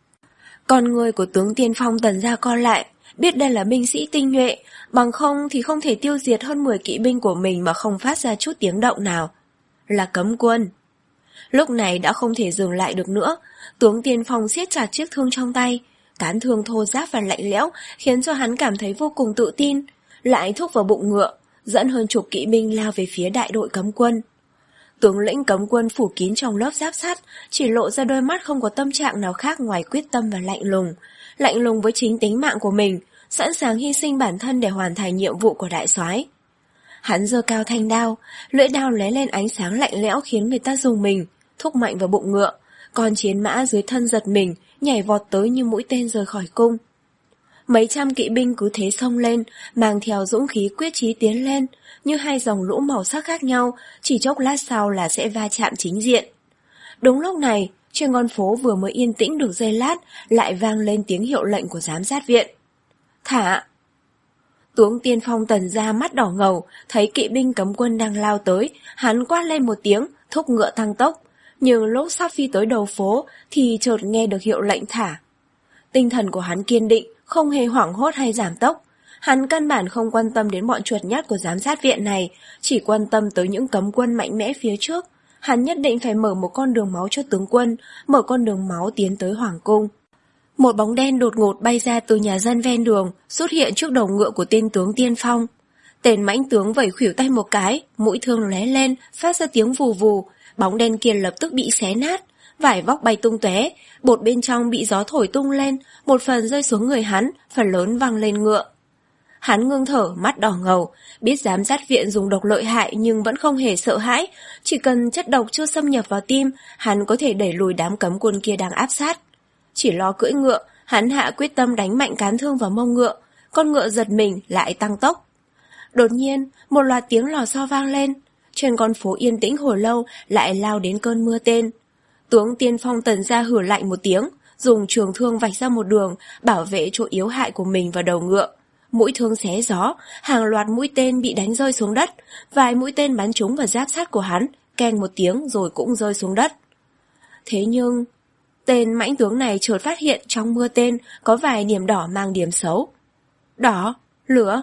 Con người của tướng tiên phong Tần gia co lại, biết đây là binh sĩ tinh nhuệ, bằng không thì không thể tiêu diệt hơn mười kỵ binh của mình mà không phát ra chút tiếng động nào. Là cấm quân. Lúc này đã không thể dừng lại được nữa, tướng tiên phong siết chặt chiếc thương trong tay, cán thương thô ráp và lạnh lẽo khiến cho hắn cảm thấy vô cùng tự tin, lại thúc vào bụng ngựa, dẫn hơn chục kỵ binh lao về phía đại đội cấm quân. Tướng lĩnh cấm quân phủ kín trong lớp giáp sắt, chỉ lộ ra đôi mắt không có tâm trạng nào khác ngoài quyết tâm và lạnh lùng, lạnh lùng với chính tính mạng của mình, sẵn sàng hy sinh bản thân để hoàn thành nhiệm vụ của đại soái. Hắn giơ cao thanh đao, lưỡi đao lóe lên ánh sáng lạnh lẽo khiến người ta rùng mình, thúc mạnh vào bụng ngựa, con chiến mã dưới thân giật mình, nhảy vọt tới như mũi tên rời khỏi cung. Mấy trăm kỵ binh cứ thế xông lên, mang theo dũng khí quyết chí tiến lên, như hai dòng lũ màu sắc khác nhau, chỉ chốc lát sau là sẽ va chạm chính diện. Đúng lúc này, trên con phố vừa mới yên tĩnh được giây lát, lại vang lên tiếng hiệu lệnh của giám sát viện. Thả! Tướng tiên phong Tần gia mắt đỏ ngầu, thấy kỵ binh cấm quân đang lao tới, hắn quát lên một tiếng, thúc ngựa tăng tốc. Nhưng lúc sắp phi tới đầu phố thì chợt nghe được hiệu lệnh thả. Tinh thần của hắn kiên định, không hề hoảng hốt hay giảm tốc. Hắn căn bản không quan tâm đến bọn chuột nhắt của giám sát viện này, chỉ quan tâm tới những cấm quân mạnh mẽ phía trước. Hắn nhất định phải mở một con đường máu cho tướng quân, mở con đường máu tiến tới hoàng cung. Một bóng đen đột ngột bay ra từ nhà dân ven đường, xuất hiện trước đầu ngựa của tên tướng tiên phong. Tên mãnh tướng vẩy khuỷu tay một cái, mũi thương lóe lên, phát ra tiếng vù vù. Bóng đen kia lập tức bị xé nát, vải vóc bay tung tóe, bột bên trong bị gió thổi tung lên, một phần rơi xuống người hắn, phần lớn văng lên ngựa. Hắn ngưng thở, mắt đỏ ngầu, biết giám sát viện dùng độc lợi hại nhưng vẫn không hề sợ hãi, chỉ cần chất độc chưa xâm nhập vào tim, hắn có thể đẩy lùi đám cấm quân kia đang áp sát. Chỉ lo cưỡi ngựa, hắn hạ quyết tâm đánh mạnh cán thương vào mông ngựa, con ngựa giật mình lại tăng tốc. Đột nhiên, một loạt tiếng lò xo vang lên. Trên con phố yên tĩnh hồi lâu lại lao đến cơn mưa tên. Tướng tiên phong Tần gia hử lạnh một tiếng, dùng trường thương vạch ra một đường, bảo vệ chỗ yếu hại của mình vào đầu ngựa. Mũi thương xé gió, hàng loạt mũi tên bị đánh rơi xuống đất, vài mũi tên bắn trúng vào giáp sắt của hắn, keng một tiếng rồi cũng rơi xuống đất. Thế nhưng, tên mãnh tướng này chợt phát hiện trong mưa tên có vài điểm đỏ mang điểm xấu. Đỏ, lửa.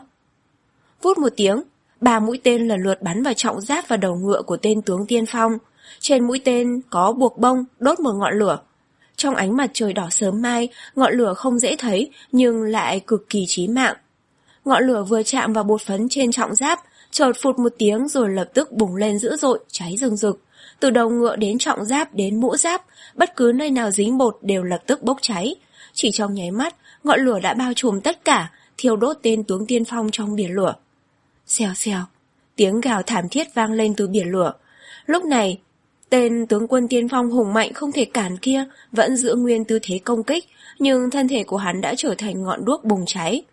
Vút một tiếng, ba mũi tên lần lượt bắn vào trọng giáp và đầu ngựa của tên tướng tiên phong. Trên mũi tên có buộc bông đốt một ngọn lửa. Trong ánh mặt trời đỏ sớm mai, ngọn lửa không dễ thấy nhưng lại cực kỳ chí mạng. Ngọn lửa vừa chạm vào bột phấn trên trọng giáp, chợt phụt một tiếng rồi lập tức bùng lên dữ dội, cháy rừng rực. Từ đầu ngựa đến trọng giáp đến mũ giáp, bất cứ nơi nào dính bột đều lập tức bốc cháy. Chỉ trong nháy mắt, ngọn lửa đã bao trùm tất cả, thiêu đốt tên tướng tiên phong trong biển lửa. Xèo xèo, tiếng gào thảm thiết vang lên từ biển lửa. Lúc này, tên tướng quân tiên phong hùng mạnh không thể cản kia vẫn giữ nguyên tư thế công kích, nhưng thân thể của hắn đã trở thành ngọn đuốc bùng cháy.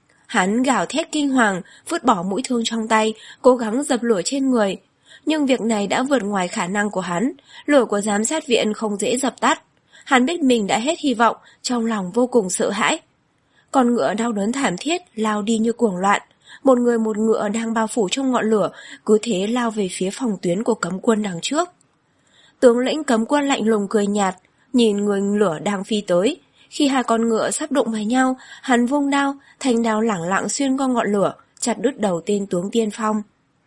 Hắn gào thét kinh hoàng, vứt bỏ mũi thương trong tay, cố gắng dập lửa trên người. Nhưng việc này đã vượt ngoài khả năng của hắn, lửa của giám sát viện không dễ dập tắt. Hắn biết mình đã hết hy vọng, trong lòng vô cùng sợ hãi. Con ngựa đau đớn thảm thiết, lao đi như cuồng loạn. Một người một ngựa đang bao phủ trong ngọn lửa, cứ thế lao về phía phòng tuyến của cấm quân đằng trước. Tướng lĩnh cấm quân lạnh lùng cười nhạt, nhìn người lửa đang phi tới. Khi hai con ngựa sắp đụng vào nhau, hắn vung đao, thanh đao lẳng lặng xuyên qua ngọn lửa, chặt đứt đầu tên tướng tiên phong.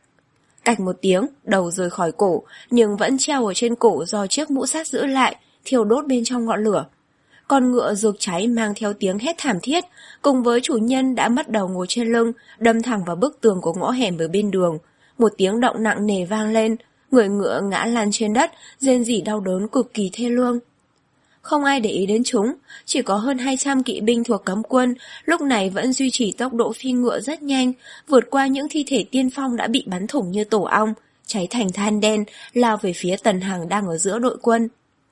Cạch một tiếng, đầu rời khỏi cổ, nhưng vẫn treo ở trên cổ do chiếc mũ sắt giữ lại, thiêu đốt bên trong ngọn lửa. Con ngựa rực cháy mang theo tiếng hét thảm thiết, cùng với chủ nhân đã bắt đầu ngồi trên lưng, đâm thẳng vào bức tường của ngõ hẻm ở bên đường. Một tiếng động nặng nề vang lên, người ngựa ngã lăn trên đất, rên rỉ đau đớn cực kỳ thê lương. Không ai để ý đến chúng, chỉ có hơn hai trăm kỵ binh thuộc cấm quân, lúc này vẫn duy trì tốc độ phi ngựa rất nhanh, vượt qua những thi thể tiên phong đã bị bắn thủng như tổ ong, cháy thành than đen, lao về phía Tần Hằng đang ở giữa đội quân.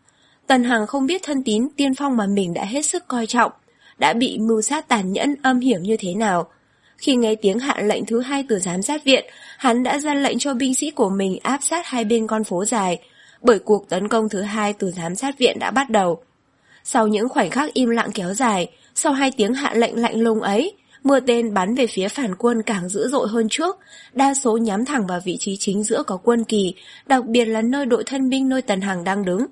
Tần Hằng không biết thân tín tiên phong mà mình đã hết sức coi trọng, đã bị mưu sát tàn nhẫn âm hiểm như thế nào. Khi nghe tiếng hạ lệnh thứ hai từ giám sát viện, hắn đã ra lệnh cho binh sĩ của mình áp sát hai bên con phố dài, bởi cuộc tấn công thứ hai từ giám sát viện đã bắt đầu. Sau những khoảnh khắc im lặng kéo dài, sau hai tiếng hạ lệnh lạnh lùng ấy, mưa tên bắn về phía phản quân càng dữ dội hơn trước, đa số nhắm thẳng vào vị trí chính giữa có quân kỳ, đặc biệt là nơi đội thân binh nơi Tần Hằng đang đứng.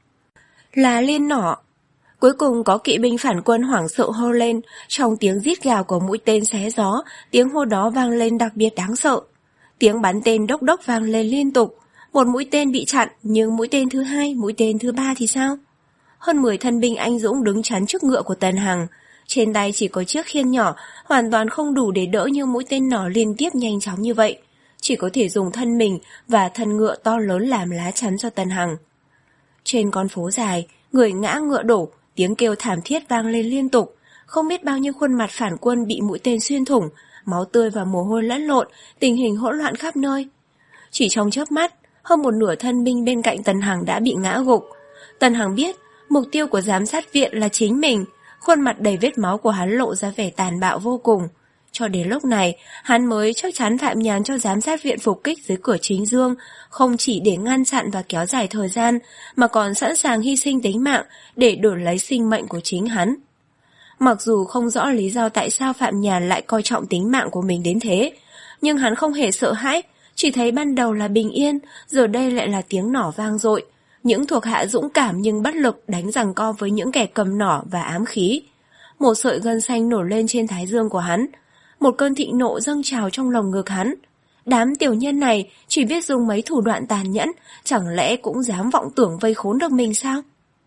Là liên nỏ. Cuối cùng có kỵ binh phản quân hoảng sợ hô lên, trong tiếng rít gào của mũi tên xé gió, tiếng hô đó vang lên đặc biệt đáng sợ. Tiếng bắn tên đốc đốc vang lên liên tục. Một mũi tên bị chặn, nhưng mũi tên thứ hai, mũi tên thứ ba thì sao? Hơn mười thân binh anh dũng đứng chắn trước ngựa của Tần Hằng. Trên tay chỉ có chiếc khiên nhỏ, hoàn toàn không đủ để đỡ như mũi tên nỏ liên tiếp nhanh chóng như vậy. Chỉ có thể dùng thân mình và thân ngựa to lớn làm lá chắn cho Tần Hằng. Trên con phố dài, người ngã ngựa đổ, tiếng kêu thảm thiết vang lên liên tục. Không biết bao nhiêu khuôn mặt phản quân bị mũi tên xuyên thủng, máu tươi và mồ hôi lẫn lộn, tình hình hỗn loạn khắp nơi. Chỉ trong chớp mắt, hơn một nửa thân binh bên cạnh Tần Hằng đã bị ngã gục. Tần Hằng biết, mục tiêu của giám sát viện là chính mình, khuôn mặt đầy vết máu của hắn lộ ra vẻ tàn bạo vô cùng. Cho đến lúc này, hắn mới chắc chắn Phạm Nhàn cho giám sát viện phục kích dưới cửa chính dương, không chỉ để ngăn chặn và kéo dài thời gian, mà còn sẵn sàng hy sinh tính mạng để đổi lấy sinh mệnh của chính hắn. Mặc dù không rõ lý do tại sao Phạm Nhàn lại coi trọng tính mạng của mình đến thế, nhưng hắn không hề sợ hãi, chỉ thấy ban đầu là bình yên, giờ đây lại là tiếng nỏ vang dội. Những thuộc hạ dũng cảm nhưng bất lực đánh giằng co với những kẻ cầm nỏ và ám khí. Một sợi gân xanh nổi lên trên thái dương của hắn. Một cơn thịnh nộ dâng trào trong lồng ngực hắn. Đám tiểu nhân này chỉ biết dùng mấy thủ đoạn tàn nhẫn, chẳng lẽ cũng dám vọng tưởng vây khốn được mình sao?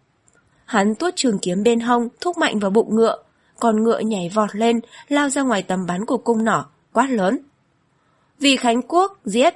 Hắn tuốt trường kiếm bên hông, thúc mạnh vào bụng ngựa. Con ngựa nhảy vọt lên, lao ra ngoài tầm bắn của cung nỏ, quát lớn. Vì Khánh Quốc, giết!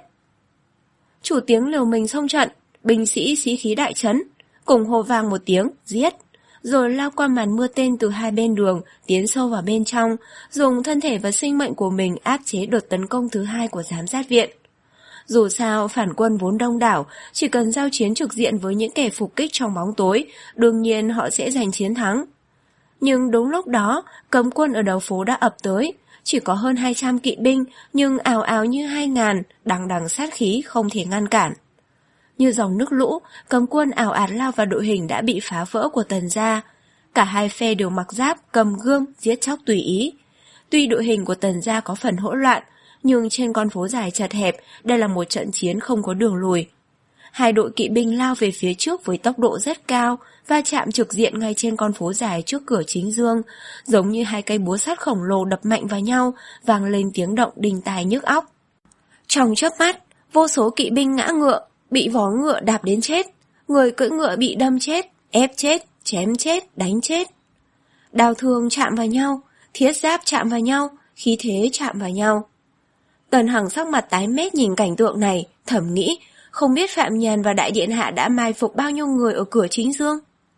Chủ tiếng liều mình xông trận, binh sĩ sĩ khí đại trấn, cùng hô vang một tiếng, giết! Rồi lao qua màn mưa tên từ hai bên đường, tiến sâu vào bên trong, dùng thân thể và sinh mệnh của mình áp chế đợt tấn công thứ hai của giám sát viện. Dù sao, phản quân vốn đông đảo, chỉ cần giao chiến trực diện với những kẻ phục kích trong bóng tối, đương nhiên họ sẽ giành chiến thắng. Nhưng đúng lúc đó, cấm quân ở đầu phố đã ập tới, chỉ có hơn hai trăm kỵ binh, nhưng ào ào như hai ngàn, đằng đằng sát khí không thể ngăn cản. Như dòng nước lũ, cấm quân ào ạt lao vào đội hình đã bị phá vỡ của Tần gia. Cả hai phe đều mặc giáp, cầm gươm, giết chóc tùy ý. Tuy đội hình của Tần gia có phần hỗn loạn, nhưng trên con phố dài chật hẹp, đây là một trận chiến không có đường lùi. hai đội kỵ binh lao về phía trước với tốc độ rất cao, va chạm trực diện ngay trên con phố dài trước cửa chính dương, giống như hai cây búa sắt khổng lồ đập mạnh vào nhau, vang lên tiếng động đinh tai nhức óc. Trong chớp mắt, vô số kỵ binh ngã ngựa, bị vó ngựa đạp đến chết, người cưỡi ngựa bị đâm chết, ép chết, chém chết, đánh chết. Đao thương chạm vào nhau, thiết giáp chạm vào nhau, khí thế chạm vào nhau. Tần Hằng sắc mặt tái mét nhìn cảnh tượng này, thầm nghĩ, không biết Phạm Nhàn và Đại Điện Hạ đã mai phục bao nhiêu người ở cửa chính dương.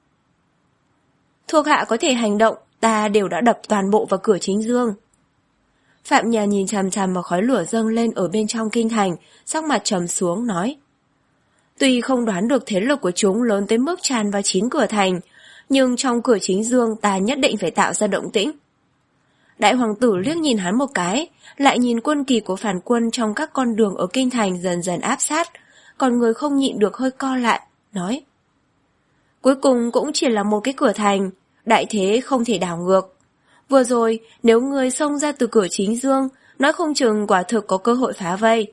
Thuộc hạ có thể hành động, ta đều đã đập toàn bộ vào cửa chính dương. Phạm Nhàn nhìn chằm chằm vào khói lửa dâng lên ở bên trong kinh thành, sắc mặt trầm xuống nói. Tuy không đoán được thế lực của chúng lớn tới mức tràn vào chín cửa thành, nhưng trong cửa chính dương ta nhất định phải tạo ra động tĩnh. Đại hoàng tử liếc nhìn hắn một cái, lại nhìn quân kỳ của phản quân trong các con đường ở kinh thành dần dần áp sát, còn người không nhịn được hơi co lại, nói. Cuối cùng cũng chỉ là một cái cửa thành, đại thế không thể đảo ngược. Vừa rồi, nếu người xông ra từ cửa chính dương, nói không chừng quả thực có cơ hội phá vây.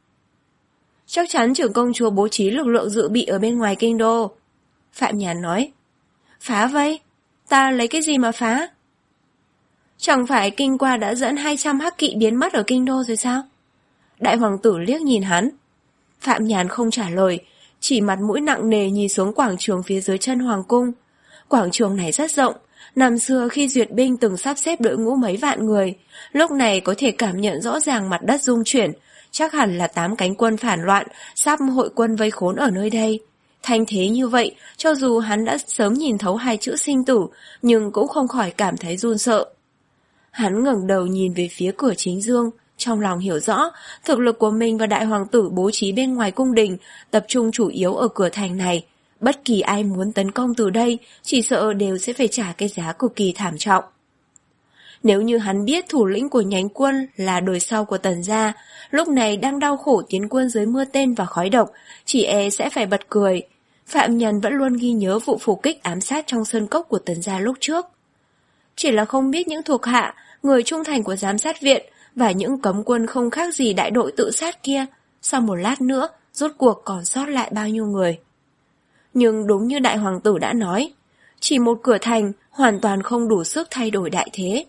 Chắc chắn trưởng công chúa bố trí lực lượng dự bị ở bên ngoài kinh đô. Phạm Nhàn nói. Phá vây? Ta lấy cái gì mà phá? Chẳng phải kinh qua đã dẫn hai trăm hắc kỵ biến mất ở kinh đô rồi sao? Đại hoàng tử liếc nhìn hắn. Phạm Nhàn không trả lời, chỉ mặt mũi nặng nề nhìn xuống quảng trường phía dưới chân hoàng cung. Quảng trường này rất rộng, năm xưa khi duyệt binh từng sắp xếp đội ngũ mấy vạn người, lúc này có thể cảm nhận rõ ràng mặt đất rung chuyển, chắc hẳn là tám cánh quân phản loạn sắp hội quân vây khốn ở nơi đây. Thanh thế như vậy, cho dù hắn đã sớm nhìn thấu hai chữ sinh tử, nhưng cũng không khỏi cảm thấy run sợ. Hắn ngẩng đầu nhìn về phía cửa chính dương, trong lòng hiểu rõ, thực lực của mình và đại hoàng tử bố trí bên ngoài cung đình, tập trung chủ yếu ở cửa thành này. Bất kỳ ai muốn tấn công từ đây, chỉ sợ đều sẽ phải trả cái giá cực kỳ thảm trọng. Nếu như hắn biết thủ lĩnh của nhánh quân là đời sau của Tần gia, lúc này đang đau khổ tiến quân dưới mưa tên và khói độc, chỉ e sẽ phải bật cười. Phạm Nhân vẫn luôn ghi nhớ vụ phục kích ám sát trong sơn cốc của Tần gia lúc trước. Chỉ là không biết những thuộc hạ, người trung thành của giám sát viện và những cấm quân không khác gì đại đội tự sát kia, sau một lát nữa, rốt cuộc còn sót lại bao nhiêu người. Nhưng đúng như đại hoàng tử đã nói, chỉ một cửa thành hoàn toàn không đủ sức thay đổi đại thế.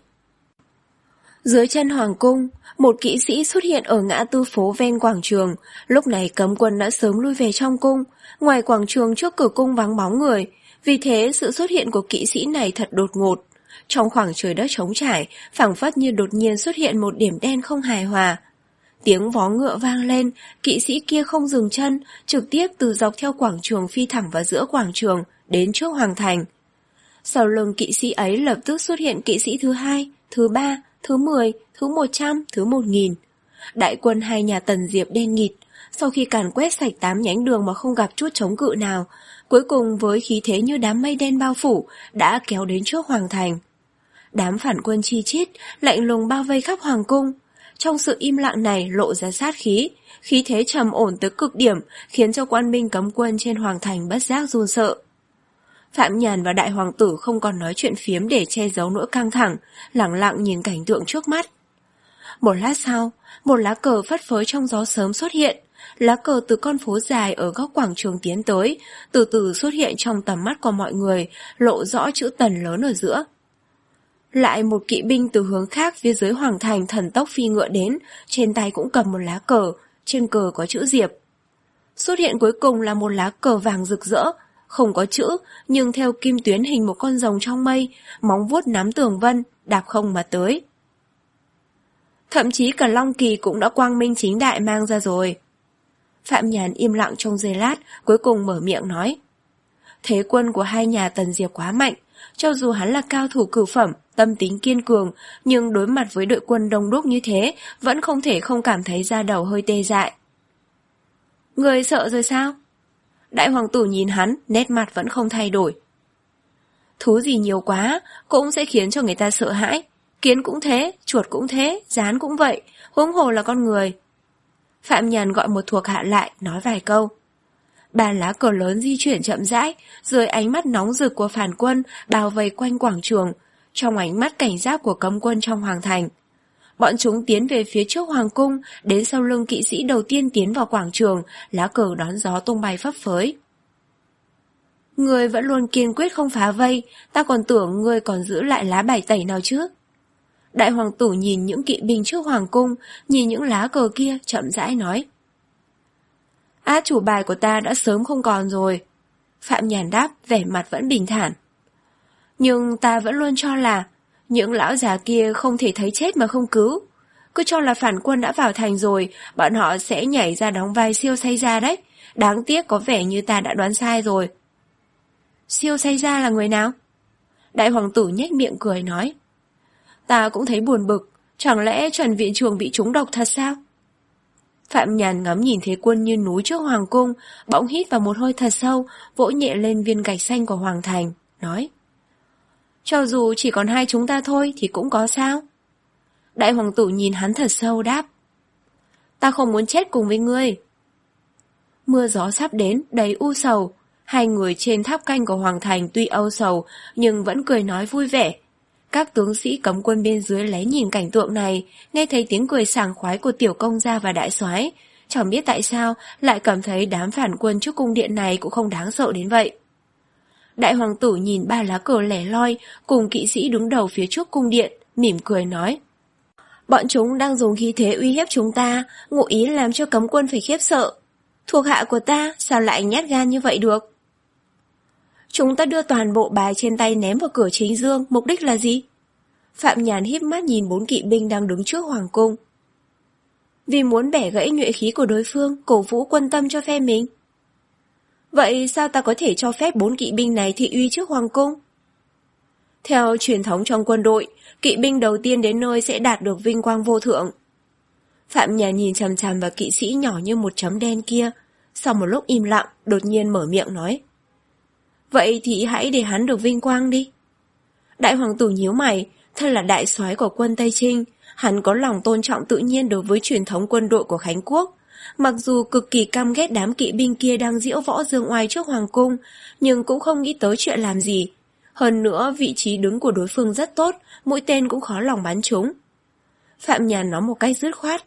Dưới chân hoàng cung, một kỵ sĩ xuất hiện ở ngã tư phố ven quảng trường, lúc này cấm quân đã sớm lui về trong cung, ngoài quảng trường trước cửa cung vắng bóng người, vì thế sự xuất hiện của kỵ sĩ này thật đột ngột. Trong khoảng trời đất trống trải, phảng phất như đột nhiên xuất hiện một điểm đen không hài hòa. Tiếng vó ngựa vang lên, kỵ sĩ kia không dừng chân, trực tiếp từ dọc theo quảng trường phi thẳng vào giữa quảng trường, đến trước hoàng thành. Sau lưng kỵ sĩ ấy lập tức xuất hiện kỵ sĩ thứ hai, thứ ba, thứ mười, thứ một trăm, thứ một nghìn. Đại quân hai nhà Tần Diệp đen nghịt, sau khi càn quét sạch tám nhánh đường mà không gặp chút chống cự nào, cuối cùng với khí thế như đám mây đen bao phủ, đã kéo đến trước hoàng thành. Đám phản quân chi chít, lạnh lùng bao vây khắp hoàng cung. Trong sự im lặng này lộ ra sát khí, khí thế trầm ổn tới cực điểm, khiến cho quan binh cấm quân trên hoàng thành bất giác run sợ. Phạm Nhàn và đại hoàng tử không còn nói chuyện phiếm để che giấu nỗi căng thẳng, lẳng lặng nhìn cảnh tượng trước mắt. Một lát sau, một lá cờ phất phới trong gió sớm xuất hiện, lá cờ từ con phố dài ở góc quảng trường tiến tới, từ từ xuất hiện trong tầm mắt của mọi người, lộ rõ chữ Tần lớn ở giữa. Lại một kỵ binh từ hướng khác phía dưới hoàng thành thần tốc phi ngựa đến, trên tay cũng cầm một lá cờ, trên cờ có chữ Diệp. Xuất hiện cuối cùng là một lá cờ vàng rực rỡ, không có chữ, nhưng theo kim tuyến hình một con rồng trong mây, móng vuốt nắm tường vân, đạp không mà tới. Thậm chí cả Long Kỳ cũng đã quang minh chính đại mang ra rồi. Phạm Nhàn im lặng trong giây lát, cuối cùng mở miệng nói. Thế quân của hai nhà Tần Diệp quá mạnh, cho dù hắn là cao thủ cửu phẩm, tâm tính kiên cường, nhưng đối mặt với đội quân đông đúc như thế, vẫn không thể không cảm thấy da đầu hơi tê dại. Người sợ rồi sao? Đại hoàng tử nhìn hắn, nét mặt vẫn không thay đổi. Thú gì nhiều quá, cũng sẽ khiến cho người ta sợ hãi. Kiến cũng thế, chuột cũng thế, gián cũng vậy, huống hồ là con người. Phạm Nhàn gọi một thuộc hạ lại, nói vài câu. Ba lá cờ lớn di chuyển chậm rãi, dưới ánh mắt nóng rực của phản quân bao vây quanh quảng trường, trong ánh mắt cảnh giác của cấm quân trong hoàng thành. Bọn chúng tiến về phía trước hoàng cung, đến sau lưng kỵ sĩ đầu tiên tiến vào quảng trường, lá cờ đón gió tung bay phấp phới. Ngươi vẫn luôn kiên quyết không phá vây, ta còn tưởng ngươi còn giữ lại lá bài tẩy nào chứ. Đại hoàng tử nhìn những kỵ binh trước hoàng cung, nhìn những lá cờ kia, chậm rãi nói. Át chủ bài của ta đã sớm không còn rồi. Phạm Nhàn đáp, vẻ mặt vẫn bình thản. Nhưng ta vẫn luôn cho là những lão già kia không thể thấy chết mà không cứu. Cứ cho là phản quân đã vào thành rồi, bọn họ sẽ nhảy ra đóng vai siêu say ra đấy. Đáng tiếc có vẻ như ta đã đoán sai rồi. Siêu say ra là người nào? Đại hoàng tử nhếch miệng cười nói. Ta cũng thấy buồn bực, chẳng lẽ Trần viện trưởng bị trúng độc thật sao? Phạm Nhàn ngắm nhìn thế quân như núi trước hoàng cung, bỗng hít vào một hơi thật sâu, vỗ nhẹ lên viên gạch xanh của hoàng thành, nói. Cho dù chỉ còn hai chúng ta thôi thì cũng có sao? Đại hoàng tử nhìn hắn thật sâu đáp. Ta không muốn chết cùng với ngươi. Mưa gió sắp đến, đầy u sầu. Hai người trên tháp canh của hoàng thành tuy âu sầu, nhưng vẫn cười nói vui vẻ. Các tướng sĩ cấm quân bên dưới lé nhìn cảnh tượng này, nghe thấy tiếng cười sảng khoái của tiểu công gia và đại soái, chẳng biết tại sao lại cảm thấy đám phản quân trước cung điện này cũng không đáng sợ đến vậy. Đại hoàng tử nhìn ba lá cờ lẻ loi cùng kỵ sĩ đứng đầu phía trước cung điện, mỉm cười nói. Bọn chúng đang dùng khí thế uy hiếp chúng ta, ngụ ý làm cho cấm quân phải khiếp sợ. Thuộc hạ của ta sao lại nhát gan như vậy được? Chúng ta đưa toàn bộ bài trên tay ném vào cửa chính dương, mục đích là gì? Phạm Nhàn híp mắt nhìn bốn kỵ binh đang đứng trước hoàng cung. Vì muốn bẻ gãy nhuệ khí của đối phương, cổ vũ quân tâm cho phe mình. Vậy sao ta có thể cho phép bốn kỵ binh này thị uy trước hoàng cung? Theo truyền thống trong quân đội, kỵ binh đầu tiên đến nơi sẽ đạt được vinh quang vô thượng. Phạm Nhàn nhìn chằm chằm vào kỵ sĩ nhỏ như một chấm đen kia, sau một lúc im lặng, đột nhiên mở miệng nói. Vậy thì hãy để hắn được vinh quang đi. Đại hoàng tử nhíu mày, thân là đại soái của quân Tây Trinh, hắn có lòng tôn trọng tự nhiên đối với truyền thống quân đội của Khánh Quốc. Mặc dù cực kỳ căm ghét đám kỵ binh kia đang diễu võ dương oai trước hoàng cung, nhưng cũng không nghĩ tới chuyện làm gì. Hơn nữa, vị trí đứng của đối phương rất tốt, mũi tên cũng khó lòng bắn trúng. Phạm Nhàn nói một cách dứt khoát.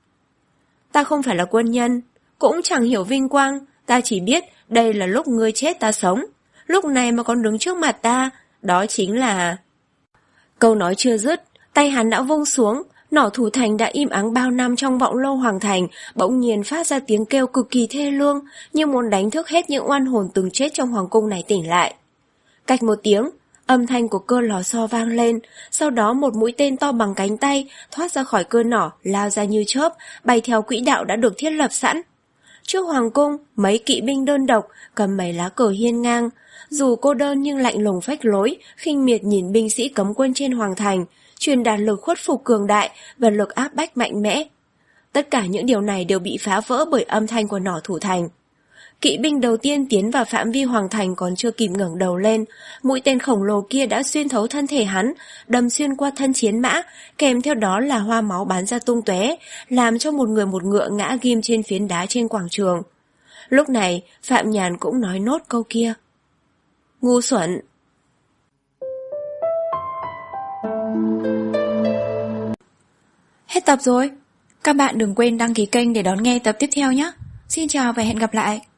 Ta không phải là quân nhân, cũng chẳng hiểu vinh quang, ta chỉ biết đây là lúc ngươi chết ta sống. Lúc này mà còn đứng trước mặt ta, đó chính là... Câu nói chưa dứt, tay hắn đã vung xuống, nỏ thủ thành đã im ắng bao năm trong vọng lâu hoàng thành, bỗng nhiên phát ra tiếng kêu cực kỳ thê lương, như muốn đánh thức hết những oan hồn từng chết trong hoàng cung này tỉnh lại. Cạch một tiếng, âm thanh của cơ lò xo vang lên, sau đó một mũi tên to bằng cánh tay thoát ra khỏi cơ nỏ, lao ra như chớp, bay theo quỹ đạo đã được thiết lập sẵn. Trước hoàng cung, mấy kỵ binh đơn độc, cầm mấy lá cờ hiên ngang, dù cô đơn nhưng lạnh lùng phách lối, khinh miệt nhìn binh sĩ cấm quân trên hoàng thành, truyền đạt lực khuất phục cường đại và lực áp bách mạnh mẽ. Tất cả những điều này đều bị phá vỡ bởi âm thanh của nỏ thủ thành. Kỵ binh đầu tiên tiến vào phạm vi hoàng thành còn chưa kịp ngẩng đầu lên, mũi tên khổng lồ kia đã xuyên thấu thân thể hắn, đâm xuyên qua thân chiến mã, kèm theo đó là hoa máu bắn ra tung tóe, làm cho một người một ngựa ngã ghim trên phiến đá trên quảng trường. Lúc này, Phạm Nhàn cũng nói nốt câu kia. Ngu xuẩn. Hết tập rồi. Các bạn đừng quên đăng ký kênh để đón nghe tập tiếp theo nhé. Xin chào và hẹn gặp lại.